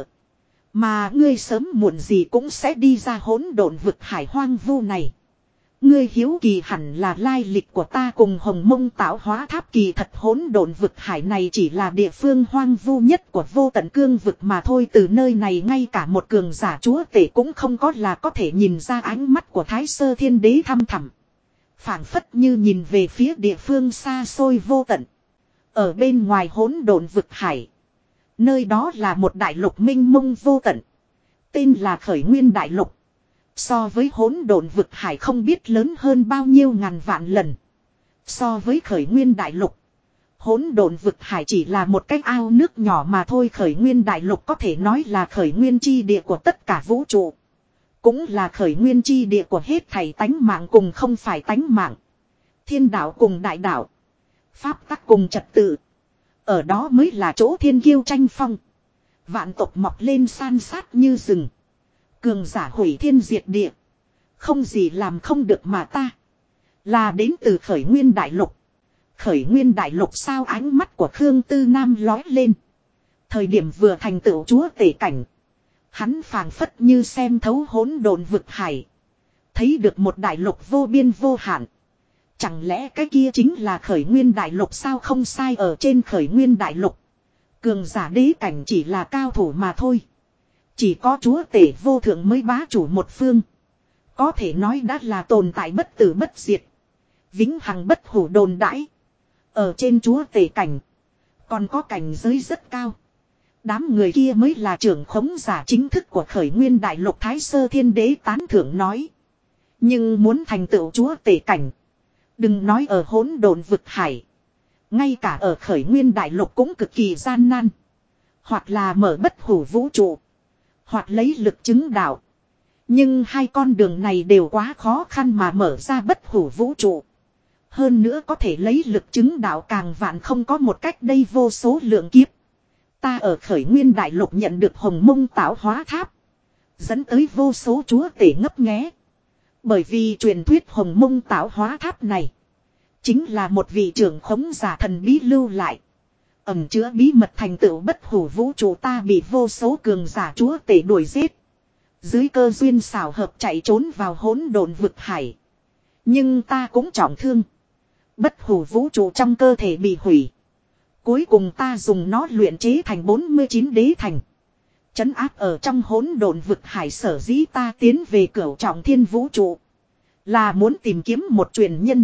Mà ngươi sớm muộn gì cũng sẽ đi ra hỗn độn vực hải hoang vu này. Ngươi hiếu kỳ hẳn là lai lịch của ta cùng Hồng Mông tạo hóa tháp. Kỳ thật hỗn độn vực hải này chỉ là địa phương hoang vu nhất của vô tận cương vực mà thôi. Từ nơi này ngay cả một cường giả chúa tể cũng không có là có thể nhìn ra. Ánh mắt của Thái Sơ Thiên Đế thăm thẳm, phảng phất như nhìn về phía địa phương xa xôi vô tận. Ở bên ngoài hỗn độn vực hải, nơi đó là một đại lục minh mông vô tận, tên là Khởi Nguyên Đại Lục. So với hỗn độn vực hải không biết lớn hơn bao nhiêu ngàn vạn lần. So với Khởi Nguyên Đại Lục, hỗn độn vực hải chỉ là một cái ao nước nhỏ mà thôi. Khởi Nguyên Đại Lục có thể nói là khởi nguyên chi địa của tất cả vũ trụ, cũng là khởi nguyên chi địa của hết thảy tánh mạng cùng không phải tánh mạng, thiên đạo cùng đại đạo, pháp tắc cùng trật tự. Ở đó mới là chỗ thiên kiêu tranh phong, vạn tộc mọc lên san sát như rừng, cường giả hủy thiên diệt địa, không gì làm không được. Mà ta là đến từ Khởi Nguyên Đại Lục. Khởi Nguyên Đại Lục sao? Ánh mắt của Khương Tư Nam lói lên. Thời điểm vừa thành tựu chúa tể cảnh, hắn phảng phất như xem thấu hỗn độn vực hải, thấy được một đại lục vô biên vô hạn. Chẳng lẽ cái kia chính là Khởi Nguyên Đại Lục sao? Không sai, ở trên Khởi Nguyên Đại Lục, cường giả đế cảnh chỉ là cao thủ mà thôi. Chỉ có chúa tể vô thượng mới bá chủ một phương. Có thể nói đã là tồn tại bất tử bất diệt, vĩnh hằng bất hủ đồn đãi. Ở trên chúa tể cảnh, còn có cảnh giới rất cao. Đám người kia mới là trưởng khống giả chính thức của Khởi Nguyên Đại Lục. Thái Sơ Thiên Đế tán thưởng nói. Nhưng muốn thành tựu chúa tể cảnh, đừng nói ở hỗn độn vực hải, ngay cả ở Khởi Nguyên Đại Lục cũng cực kỳ gian nan. Hoặc là mở bất hủ vũ trụ, hoặc lấy lực chứng đạo. Nhưng hai con đường này đều quá khó khăn mà mở ra bất hủ vũ trụ. Hơn nữa có thể lấy lực chứng đạo càng vạn không có một. Cách đây vô số lượng kiếp, ta ở Khởi Nguyên Đại Lục nhận được Hồng Mông tạo hóa tháp, dẫn tới vô số chúa tể ngấp nghé. Bởi vì truyền thuyết Hồng Mông tạo hóa tháp này chính là một vị trưởng khống giả thần bí lưu lại, ẩn chứa bí mật thành tựu bất hủ vũ trụ. Ta bị vô số cường giả chúa tể đuổi giết, dưới cơ duyên xảo hợp chạy trốn vào hỗn độn vực hải. Nhưng ta cũng trọng thương, bất hủ vũ trụ trong cơ thể bị hủy. Cuối cùng ta dùng nó luyện chế thành 49 đế thành, trấn áp ở trong hỗn độn vực hải. Sở dĩ ta tiến về cửu trọng thiên vũ trụ, là muốn tìm kiếm một truyền nhân,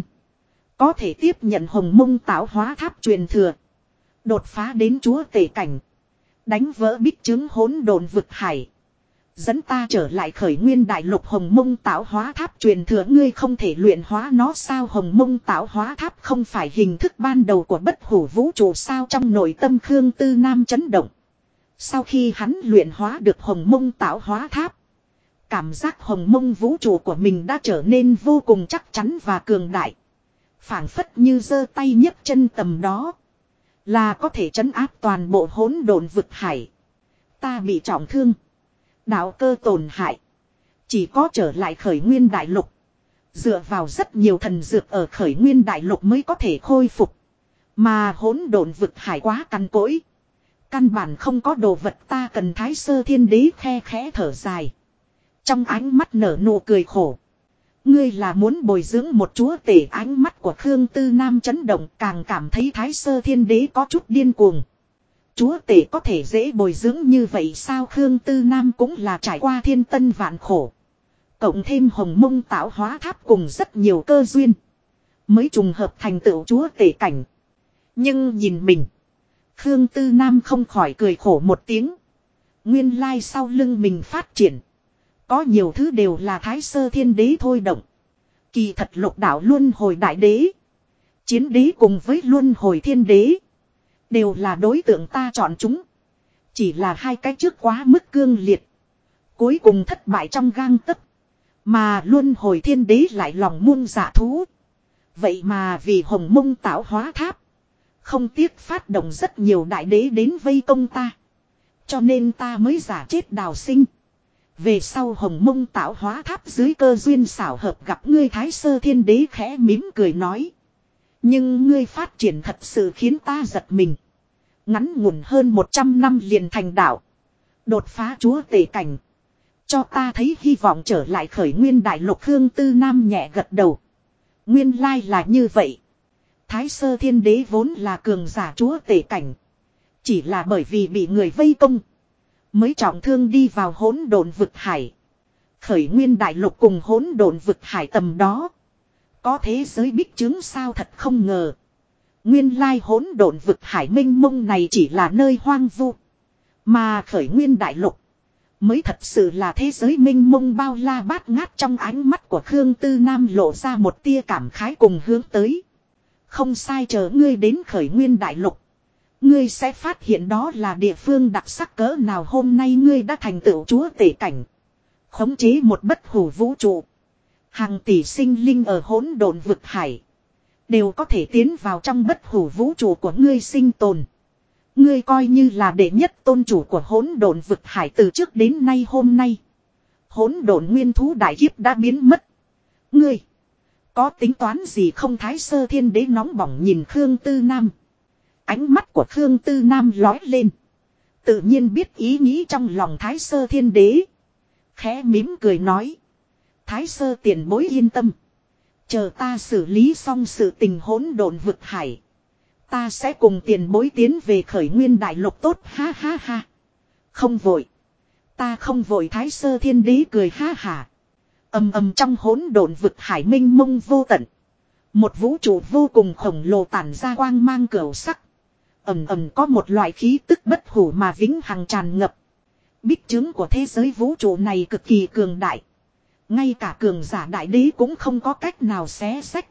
có thể tiếp nhận Hồng Mông tạo hóa tháp truyền thừa, đột phá đến chúa tể cảnh, đánh vỡ bích trướng hỗn độn vực hải, dẫn ta trở lại Khởi Nguyên Đại Lục. Hồng Mông tạo hóa tháp truyền thừa, ngươi không thể luyện hóa nó sao? Hồng Mông tạo hóa tháp không phải hình thức ban đầu của bất hủ vũ trụ sao? Trong nội tâm Khương Tư Nam chấn động. Sau khi hắn luyện hóa được Hồng Mông tạo hóa tháp, cảm giác Hồng Mông vũ trụ của mình đã trở nên vô cùng chắc chắn và cường đại. Phảng phất như giơ tay nhấc chân tầm đó, là có thể trấn áp toàn bộ hỗn độn vực hải. Ta bị trọng thương, Đạo cơ tổn hại. Chỉ có trở lại khởi nguyên đại lục. Dựa vào rất nhiều thần dược ở khởi nguyên đại lục mới có thể khôi phục. Mà hỗn độn vực hải quá cằn cỗi. Căn bản không có đồ vật ta cần Thái Sơ Thiên Đế khe khẽ thở dài. Trong ánh mắt nở nụ cười khổ. Ngươi là muốn bồi dưỡng một chúa tể. Ánh mắt của Khương Tư Nam chấn động, càng cảm thấy Thái Sơ Thiên Đế có chút điên cuồng. Chúa tể có thể dễ bồi dưỡng như vậy sao? Khương Tư Nam cũng là trải qua thiên tân vạn khổ. Cộng thêm hồng mông tạo hóa tháp cùng rất nhiều cơ duyên. Mới trùng hợp thành tựu chúa tể cảnh. Nhưng nhìn mình. Khương Tư Nam không khỏi cười khổ một tiếng. Nguyên lai sau lưng mình phát triển. Có nhiều thứ đều là Thái Sơ Thiên Đế thôi động. Kỳ thật lục đạo luân hồi đại đế. Chiến đế cùng với luân hồi thiên đế. Đều là đối tượng ta chọn chúng. Chỉ là hai cái trước quá mức cương liệt. Cuối cùng thất bại trong gang tấc. Mà luân hồi thiên đế lại lòng muôn dạ thú. Vậy mà vì hồng mông tạo hóa tháp. Không tiếc phát động rất nhiều đại đế đến vây công ta. Cho nên ta mới giả chết đào sinh. Về sau hồng mông tạo hóa tháp dưới cơ duyên xảo hợp gặp ngươi. Thái Sơ Thiên Đế khẽ mỉm cười nói. Nhưng ngươi phát triển thật sự khiến ta giật mình. Ngắn ngủn hơn 100 năm liền thành đạo. Đột phá chúa tể cảnh. Cho ta thấy hy vọng trở lại khởi nguyên đại lục. Khương Tư Nam nhẹ gật đầu. Nguyên lai là như vậy. Thái Sơ Thiên Đế vốn là cường giả chúa tể cảnh. Chỉ là bởi vì bị người vây công. Mới trọng thương đi vào hỗn độn vực hải. Khởi nguyên đại lục cùng hỗn độn vực hải tầm đó. Có thế giới bích chứng sao thật không ngờ. Nguyên lai hỗn độn vực hải mênh mông này chỉ là nơi hoang vu. Mà khởi nguyên đại lục. Mới thật sự là thế giới mênh mông bao la bát ngát. Trong ánh mắt của Khương Tư Nam lộ ra một tia cảm khái cùng hướng tới. Không sai, chờ ngươi đến khởi nguyên đại lục. Ngươi sẽ phát hiện đó là địa phương đặc sắc cỡ nào. Hôm nay ngươi đã thành tựu chúa tể cảnh. Khống chế một bất hủ vũ trụ. Hàng tỷ sinh linh ở hỗn độn vực hải. Đều có thể tiến vào trong bất hủ vũ trụ của ngươi sinh tồn. Ngươi coi như là đệ nhất tôn chủ của hỗn độn vực hải từ trước đến nay. Hôm nay hỗn độn nguyên thú đại kiếp đã biến mất. Ngươi có tính toán gì không? Thái Sơ Thiên Đế nóng bỏng nhìn Khương Tư Nam. Ánh mắt của Khương Tư Nam lói lên. Tự nhiên biết ý nghĩ trong lòng Thái Sơ Thiên Đế. Khẽ mỉm cười nói. Thái Sơ tiền bối yên tâm. Chờ ta xử lý xong sự tình hỗn độn vực hải. Ta sẽ cùng tiền bối tiến về khởi nguyên đại lục. Tốt ha ha ha. Không vội. Ta không vội. Thái Sơ Thiên Đế cười ha hả. Ầm ầm trong hỗn độn vực hải mênh mông vô tận. Một vũ trụ vô cùng khổng lồ tản ra quang mang cửu sắc. Ầm ầm có một loại khí tức bất hủ mà vĩnh hằng tràn ngập. Bích chứng của thế giới vũ trụ này cực kỳ cường đại. Ngay cả cường giả đại đế cũng không có cách nào xé xách.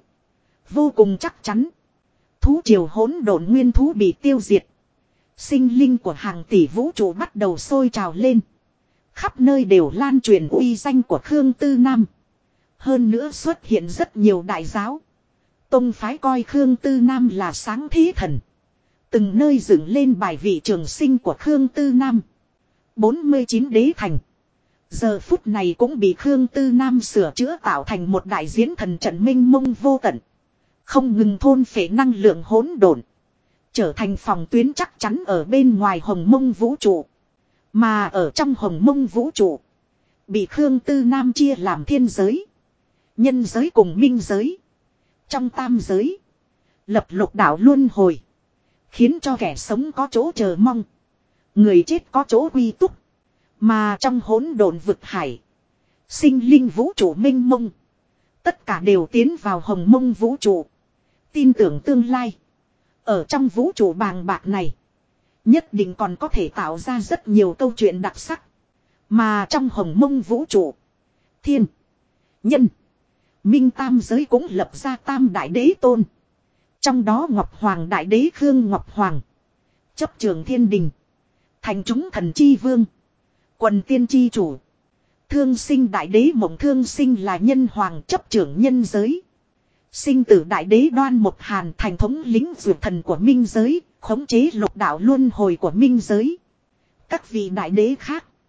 Vô cùng chắc chắn. Thú triều hỗn độn nguyên thú bị tiêu diệt. Sinh linh của hàng tỷ vũ trụ bắt đầu sôi trào lên. Khắp nơi đều lan truyền uy danh của Khương Tư Nam. Hơn nữa xuất hiện rất nhiều đại giáo. Tông phái coi Khương Tư Nam là sáng thế thần. Từng nơi dựng lên bài vị trường sinh của Khương Tư Nam. 49 đế thành. Giờ phút này cũng bị Khương Tư Nam sửa chữa tạo thành một đại diễn thần trận minh mông vô tận. Không ngừng thôn phệ năng lượng hỗn độn. Trở thành phòng tuyến chắc chắn ở bên ngoài hồng mông vũ trụ. Mà ở trong hồng mông vũ trụ. Bị Khương Tư Nam chia làm thiên giới. Nhân giới cùng minh giới. Trong tam giới. Lập lục đạo luân hồi. Khiến cho kẻ sống có chỗ chờ mong. Người chết có chỗ quy túc. Mà trong hỗn độn vực hải. Sinh linh vũ trụ minh mông. Tất cả đều tiến vào hồng mông vũ trụ. Tin tưởng tương lai. Ở trong vũ trụ bàng bạc này. Nhất định còn có thể tạo ra rất nhiều câu chuyện đặc sắc. Mà trong hồng mông vũ trụ. Thiên. Nhân. Minh tam giới cũng lập ra tam đại đế tôn. Trong đó Ngọc Hoàng đại đế Khương Ngọc Hoàng. Chấp trường thiên đình. Thành chúng thần chi vương. Quần tiên chi chủ. Thương sinh đại đế Mộng Thương Sinh là nhân hoàng chấp trưởng nhân giới. Sinh tử đại đế Đoan Mộc Hàn thành thống lĩnh dược thần của minh giới. Khống chế lục đạo luân hồi của minh giới. Các vị đại đế khác.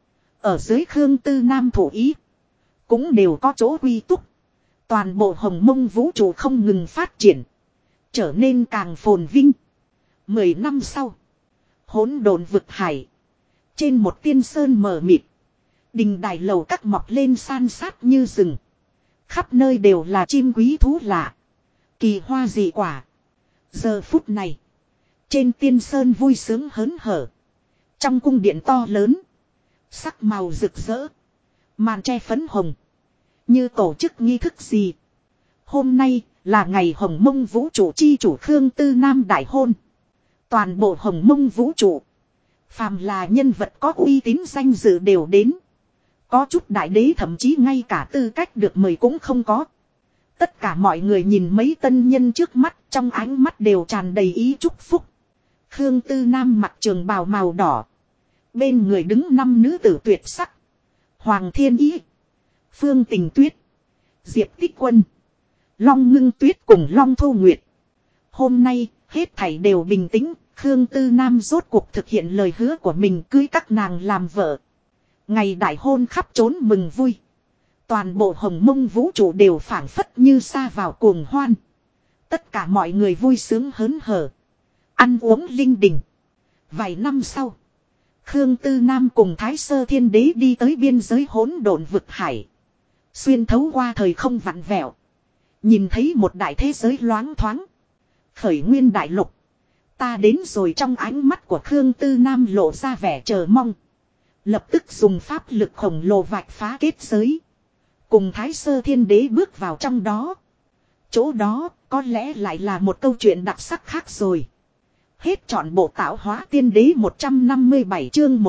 Ở dưới Khương Tư Nam thủ ý. Cũng đều có chỗ quy túc. Toàn bộ hồng mông vũ trụ không ngừng phát triển. Trở nên càng phồn vinh. 10 năm sau. Hỗn độn vực hải. Trên một tiên sơn mờ mịt. Đình đài lầu các mọc lên san sát như rừng. Khắp nơi đều là chim quý thú lạ. Kỳ hoa dị quả. Giờ phút này. Trên tiên sơn vui sướng hớn hở. Trong cung điện to lớn. Sắc màu rực rỡ. Màn tre phấn hồng. Như tổ chức nghi thức gì. Hôm nay là ngày hồng mông vũ trụ chi chủ Khương Tư Nam đại hôn. Toàn bộ hồng mông vũ trụ. Phàm là nhân vật có uy tín danh dự đều đến. Có chút đại đế thậm chí ngay cả tư cách được mời cũng không có. Tất cả mọi người nhìn mấy tân nhân trước mắt, trong ánh mắt đều tràn đầy ý chúc phúc. Khương Tư Nam mặc trường bào màu đỏ. Bên người đứng 5 nữ tử tuyệt sắc. Hoàng Thiên Ý, Phương Tình Tuyết, Diệp Tích Quân, Long Ngưng Tuyết cùng Long Thu Nguyệt. Hôm nay, hết thảy đều bình tĩnh, Khương Tư Nam rốt cuộc thực hiện lời hứa của mình cưới các nàng làm vợ. Ngày đại hôn khắp trốn mừng vui. Toàn bộ hồng mông vũ trụ đều phảng phất như sa vào cuồng hoan. Tất cả mọi người vui sướng hớn hở. Ăn uống linh đình. Vài năm sau. Khương Tư Nam cùng Thái Sơ Thiên Đế đi tới biên giới hỗn độn vực hải. Xuyên thấu qua thời không vặn vẹo. Nhìn thấy một đại thế giới loáng thoáng. Khởi nguyên đại lục. Ta đến rồi, trong ánh mắt của Khương Tư Nam lộ ra vẻ chờ mong. Lập tức dùng pháp lực khổng lồ vạch phá kết giới. Cùng Thái Sơ Thiên Đế bước vào trong đó. Chỗ đó có lẽ lại là một câu chuyện đặc sắc khác rồi. Hết trọn bộ Tạo Hóa Tiên Đế 157 chương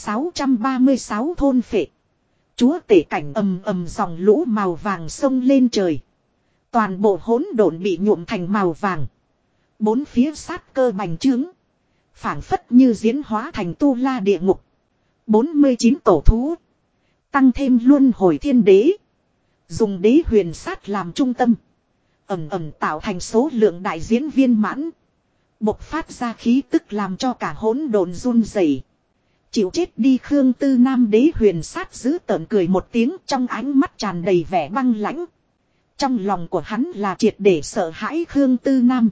1636 thôn phệ. Chúa tể cảnh ầm ầm dòng lũ màu vàng sông lên trời. Toàn bộ hỗn độn bị nhuộm thành màu vàng. Bốn phía sát cơ bành trướng. Phảng phất như diễn hóa thành tu la địa ngục. 49 tổ thú. Tăng thêm luân hồi thiên đế. Dùng đế huyền sát làm trung tâm. Ẩm ẩm tạo thành số lượng đại diễn viên mãn. Bộc phát ra khí tức làm cho cả hỗn độn run rẩy. Chịu chết đi. Khương Tư Nam đế huyền sát giữ tợn cười một tiếng, trong ánh mắt tràn đầy vẻ băng lãnh. Trong lòng của hắn là triệt để sợ hãi Khương Tư Nam.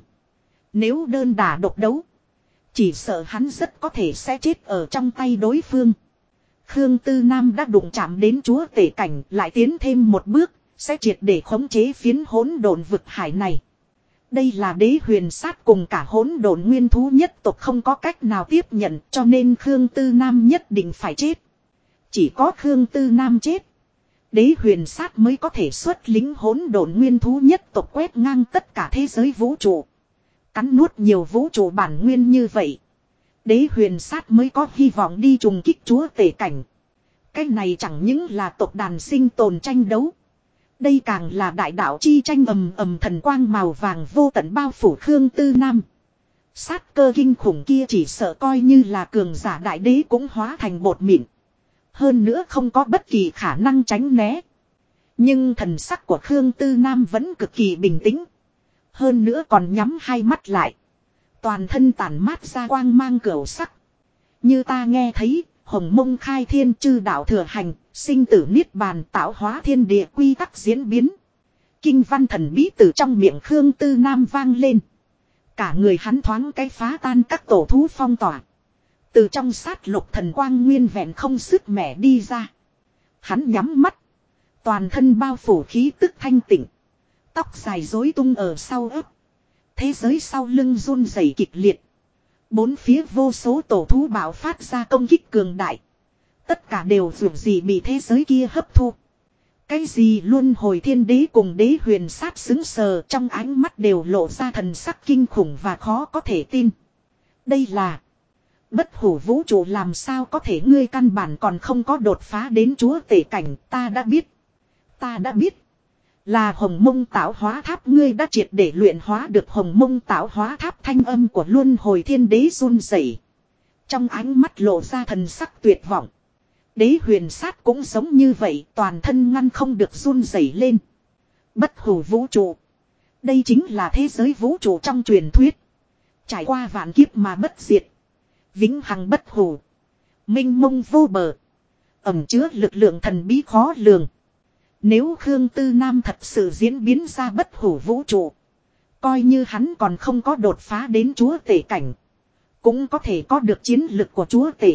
Nếu đơn đả độc đấu, chỉ sợ hắn rất có thể sẽ chết ở trong tay đối phương. Khương Tư Nam đã đụng chạm đến chúa tể cảnh, lại tiến thêm một bước, sẽ triệt để khống chế phiến hỗn độn vực hải này. Đây là đế huyền sát cùng cả hỗn độn nguyên thú nhất tộc không có cách nào tiếp nhận, cho nên Khương Tư Nam nhất định phải chết. Chỉ có Khương Tư Nam chết, đế huyền sát mới có thể xuất lính hỗn độn nguyên thú nhất tộc quét ngang tất cả thế giới vũ trụ. Cắn nuốt nhiều vũ trụ bản nguyên như vậy, đế huyền sát mới có hy vọng đi trùng kích chúa tể cảnh. Cái này chẳng những là tộc đàn sinh tồn tranh đấu. Đây càng là đại đạo chi tranh. Ầm ầm thần quang màu vàng vô tận bao phủ Khương Tư Nam. Sát cơ kinh khủng kia chỉ sợ coi như là cường giả đại đế cũng hóa thành bột mịn. Hơn nữa không có bất kỳ khả năng tránh né. Nhưng thần sắc của Khương Tư Nam vẫn cực kỳ bình tĩnh. Hơn nữa còn nhắm hai mắt lại. Toàn thân tản mát ra quang mang cửu sắc. Như ta nghe thấy, hồng mông khai thiên chư đạo thừa hành, sinh tử niết bàn tạo hóa thiên địa quy tắc diễn biến. Kinh văn thần bí từ trong miệng Khương Tư Nam vang lên. Cả người hắn thoáng cái phá tan các tổ thú phong tỏa. Từ trong sát lục thần quang nguyên vẹn không sức mẻ đi ra. Hắn nhắm mắt. Toàn thân bao phủ khí tức thanh tịnh. Tóc dài rối tung ở sau ớt. Thế giới sau lưng run rẩy kịch liệt. Bốn phía vô số tổ thú bạo phát ra công kích cường đại. Tất cả đều dường gì bị thế giới kia hấp thu. Cái gì luân hồi thiên đế cùng đế huyền sát xứng sờ, trong ánh mắt đều lộ ra thần sắc kinh khủng và khó có thể tin. Đây là bất hủ vũ trụ, làm sao có thể, ngươi căn bản còn không có đột phá đến chúa tể cảnh. Ta đã biết. Ta đã biết. Là hồng mông tạo hóa tháp, ngươi đã triệt để luyện hóa được hồng mông tạo hóa tháp. Thanh âm của luân hồi thiên đế run rẩy, trong ánh mắt lộ ra thần sắc tuyệt vọng. Đế huyền sát cũng giống như vậy, toàn thân ngăn không được run rẩy lên. Bất hủ vũ trụ, đây chính là thế giới vũ trụ trong truyền thuyết, trải qua vạn kiếp mà bất diệt, vĩnh hằng bất hủ, minh mông vô bờ. ẩn chứa lực lượng thần bí khó lường. Nếu Khương Tư Nam thật sự diễn biến ra bất hủ vũ trụ, coi như hắn còn không có đột phá đến chúa tể cảnh, cũng có thể có được chiến lực của chúa tể.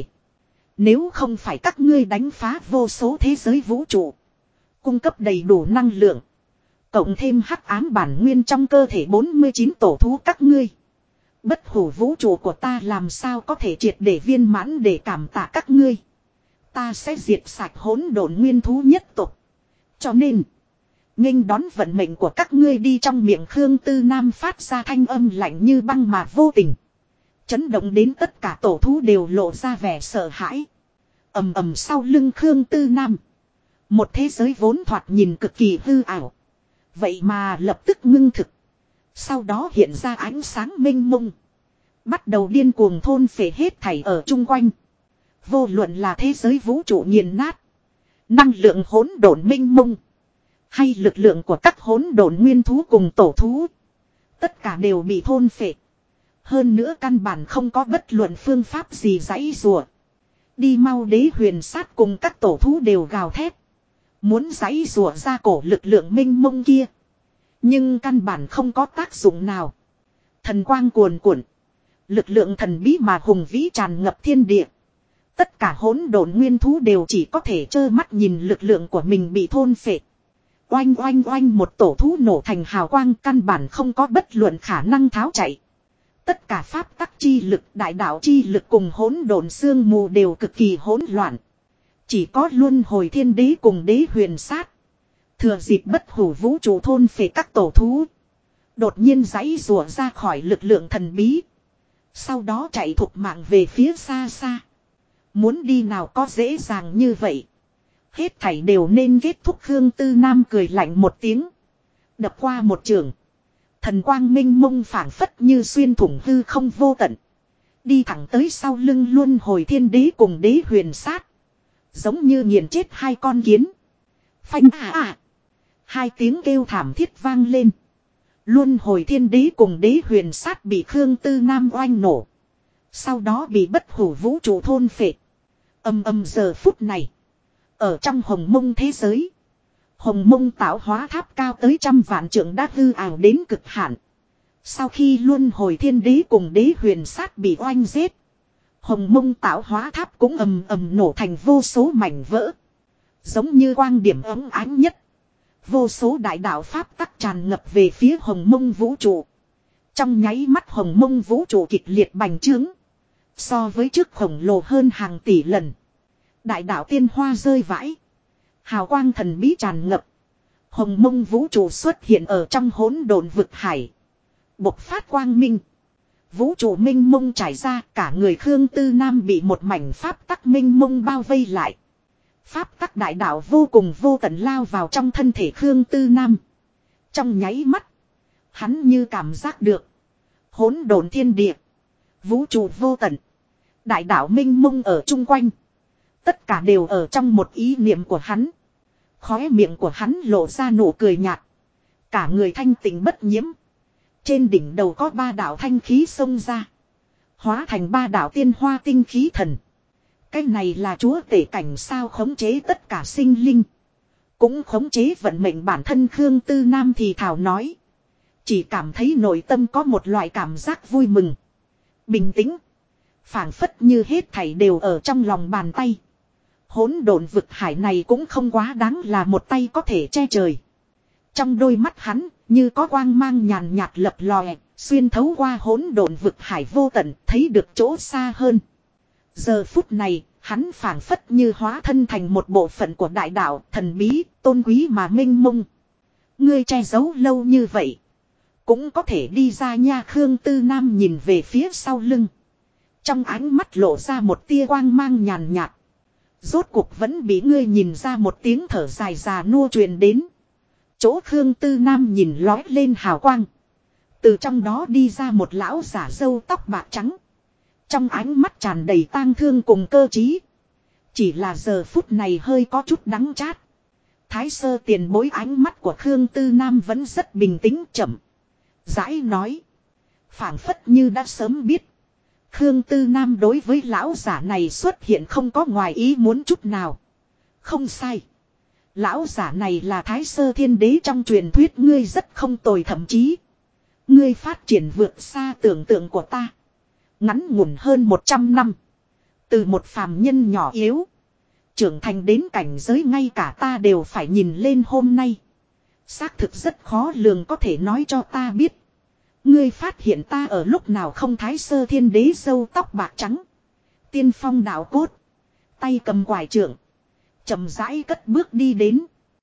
Nếu không phải các ngươi đánh phá vô số thế giới vũ trụ, cung cấp đầy đủ năng lượng, cộng thêm hắc ám bản nguyên trong cơ thể 49 tổ thú các ngươi, bất hủ vũ trụ của ta làm sao có thể triệt để viên mãn để cảm tạ các ngươi. Ta sẽ diệt sạch hỗn độn nguyên thú nhất tộc. Cho nên, nghênh đón vận mệnh của các ngươi đi. Trong miệng Khương Tư Nam phát ra thanh âm lạnh như băng mà vô tình, chấn động đến tất cả tổ thú đều lộ ra vẻ sợ hãi. Ầm ầm sau lưng Khương Tư Nam, một thế giới vốn thoạt nhìn cực kỳ hư ảo, vậy mà lập tức ngưng thực. Sau đó hiện ra ánh sáng mênh mông, bắt đầu điên cuồng thôn phệ hết thảy ở chung quanh. Vô luận là thế giới vũ trụ nghiền nát, năng lượng hỗn độn mênh mông, hay lực lượng của các hỗn độn nguyên thú cùng tổ thú, tất cả đều bị thôn phệ. Hơn nữa căn bản không có bất luận phương pháp gì giãy giụa. Đi mau, đế huyền sát cùng các tổ thú đều gào thét, muốn giãy giụa ra cổ lực lượng mênh mông kia, nhưng căn bản không có tác dụng nào. Thần quang cuồn cuộn, lực lượng thần bí mà hùng vĩ tràn ngập thiên địa. Tất cả hỗn độn nguyên thú đều chỉ có thể trơ mắt nhìn lực lượng của mình bị thôn phệ. Oanh oanh oanh, một tổ thú nổ thành hào quang, căn bản không có bất luận khả năng tháo chạy. Tất cả pháp tắc chi lực, đại đạo chi lực cùng hỗn độn sương mù đều cực kỳ hỗn loạn. Chỉ có luân hồi thiên đế cùng đế huyền sát, thừa dịp bất hủ vũ trụ thôn phệ các tổ thú, đột nhiên giãy rùa ra khỏi lực lượng thần bí. Sau đó chạy thục mạng về phía xa xa. Muốn đi nào có dễ dàng như vậy. Hết thảy đều nên kết thúc. Khương Tư Nam cười lạnh một tiếng, đập qua một trường. Thần quang minh mông phảng phất như xuyên thủng hư không vô tận, đi thẳng tới sau lưng luân hồi thiên đế cùng đế huyền sát, giống như nghiền chết hai con kiến. Phanh à! Hai tiếng kêu thảm thiết vang lên. Luân hồi thiên đế cùng đế huyền sát bị Khương Tư Nam oanh nổ, sau đó bị bất hủ vũ trụ thôn phệ. Ầm ầm, giờ phút này, ở trong hồng mông thế giới, hồng mông tạo hóa tháp cao tới 100 vạn trượng đã hư ảo đến cực hạn. Sau khi luân hồi thiên đế cùng đế huyền sát bị oanh giết, hồng mông tạo hóa tháp cũng ầm ầm nổ thành vô số mảnh vỡ, giống như quang điểm ấm ánh nhất. Vô số đại đạo pháp tắc tràn ngập về phía hồng mông vũ trụ. Trong nháy mắt hồng mông vũ trụ kịch liệt bành trướng, so với trước khổng lồ hơn hàng tỷ lần. Đại đạo tiên hoa rơi vãi, hào quang thần bí tràn ngập. Hồng mông vũ trụ xuất hiện ở trong hỗn độn vực hải, bộc phát quang minh. Vũ trụ minh mông trải ra, cả người Khương Tư Nam bị một mảnh pháp tắc minh mông bao vây lại. Pháp tắc đại đạo vô cùng vô tận lao vào trong thân thể Khương Tư Nam. Trong nháy mắt, hắn như cảm giác được hỗn độn thiên địa, vũ trụ vô tận, đại đạo minh mông ở chung quanh, tất cả đều ở trong một ý niệm của hắn. Khóe miệng của hắn lộ ra nụ cười nhạt, cả người thanh tịnh bất nhiễm. Trên đỉnh đầu có 3 đạo thanh khí xông ra, hóa thành 3 đạo tiên hoa tinh khí thần. Cái này là chúa tể cảnh sao? Khống chế tất cả sinh linh, cũng khống chế vận mệnh bản thân. Khương Tư Nam thì thào nói, chỉ cảm thấy nội tâm có một loại cảm giác vui mừng, bình tĩnh, phảng phất như hết thảy đều ở trong lòng bàn tay. Hỗn độn vực hải này cũng không quá đáng là một tay có thể che trời. Trong đôi mắt hắn như có quang mang nhàn nhạt lập lòe, xuyên thấu qua hỗn độn vực hải vô tận, thấy được chỗ xa hơn. Giờ phút này, hắn phảng phất như hóa thân thành một bộ phận của đại đạo, thần bí, tôn quý mà mênh mông. Ngươi che giấu lâu như vậy, cũng có thể đi ra nha. Khương Tư Nam nhìn về phía sau lưng, trong ánh mắt lộ ra một tia quang mang nhàn nhạt. Rốt cuộc vẫn bị ngươi nhìn ra. Một tiếng thở dài già nua truyền đến. Chỗ Khương Tư Nam nhìn lói lên hào quang, từ trong đó đi ra một lão giả râu tóc bạc trắng, trong ánh mắt tràn đầy tang thương cùng cơ trí. Chỉ là giờ phút này hơi có chút đắng chát. Thái sơ tiền bối. Ánh mắt của Khương Tư Nam vẫn rất bình tĩnh chậm rãi nói, phảng phất như đã sớm biết. Khương Tư Nam đối với lão giả này xuất hiện không có ngoài ý muốn chút nào. Không sai. Lão giả này là Thái Sơ Thiên Đế trong truyền thuyết, ngươi rất không tồi, thậm chí ngươi phát triển vượt xa tưởng tượng của ta. Ngắn ngủn hơn 100 năm. Từ một phàm nhân nhỏ yếu. Trưởng thành đến cảnh giới ngay cả ta đều phải nhìn lên hôm nay. Xác thực rất khó lường, có thể nói cho ta biết. Ngươi phát hiện ta ở lúc nào không? Thái Sơ Thiên Đế râu tóc bạc trắng. Tiên phong đạo cốt. Tay cầm quải trượng. Chậm rãi cất bước đi đến.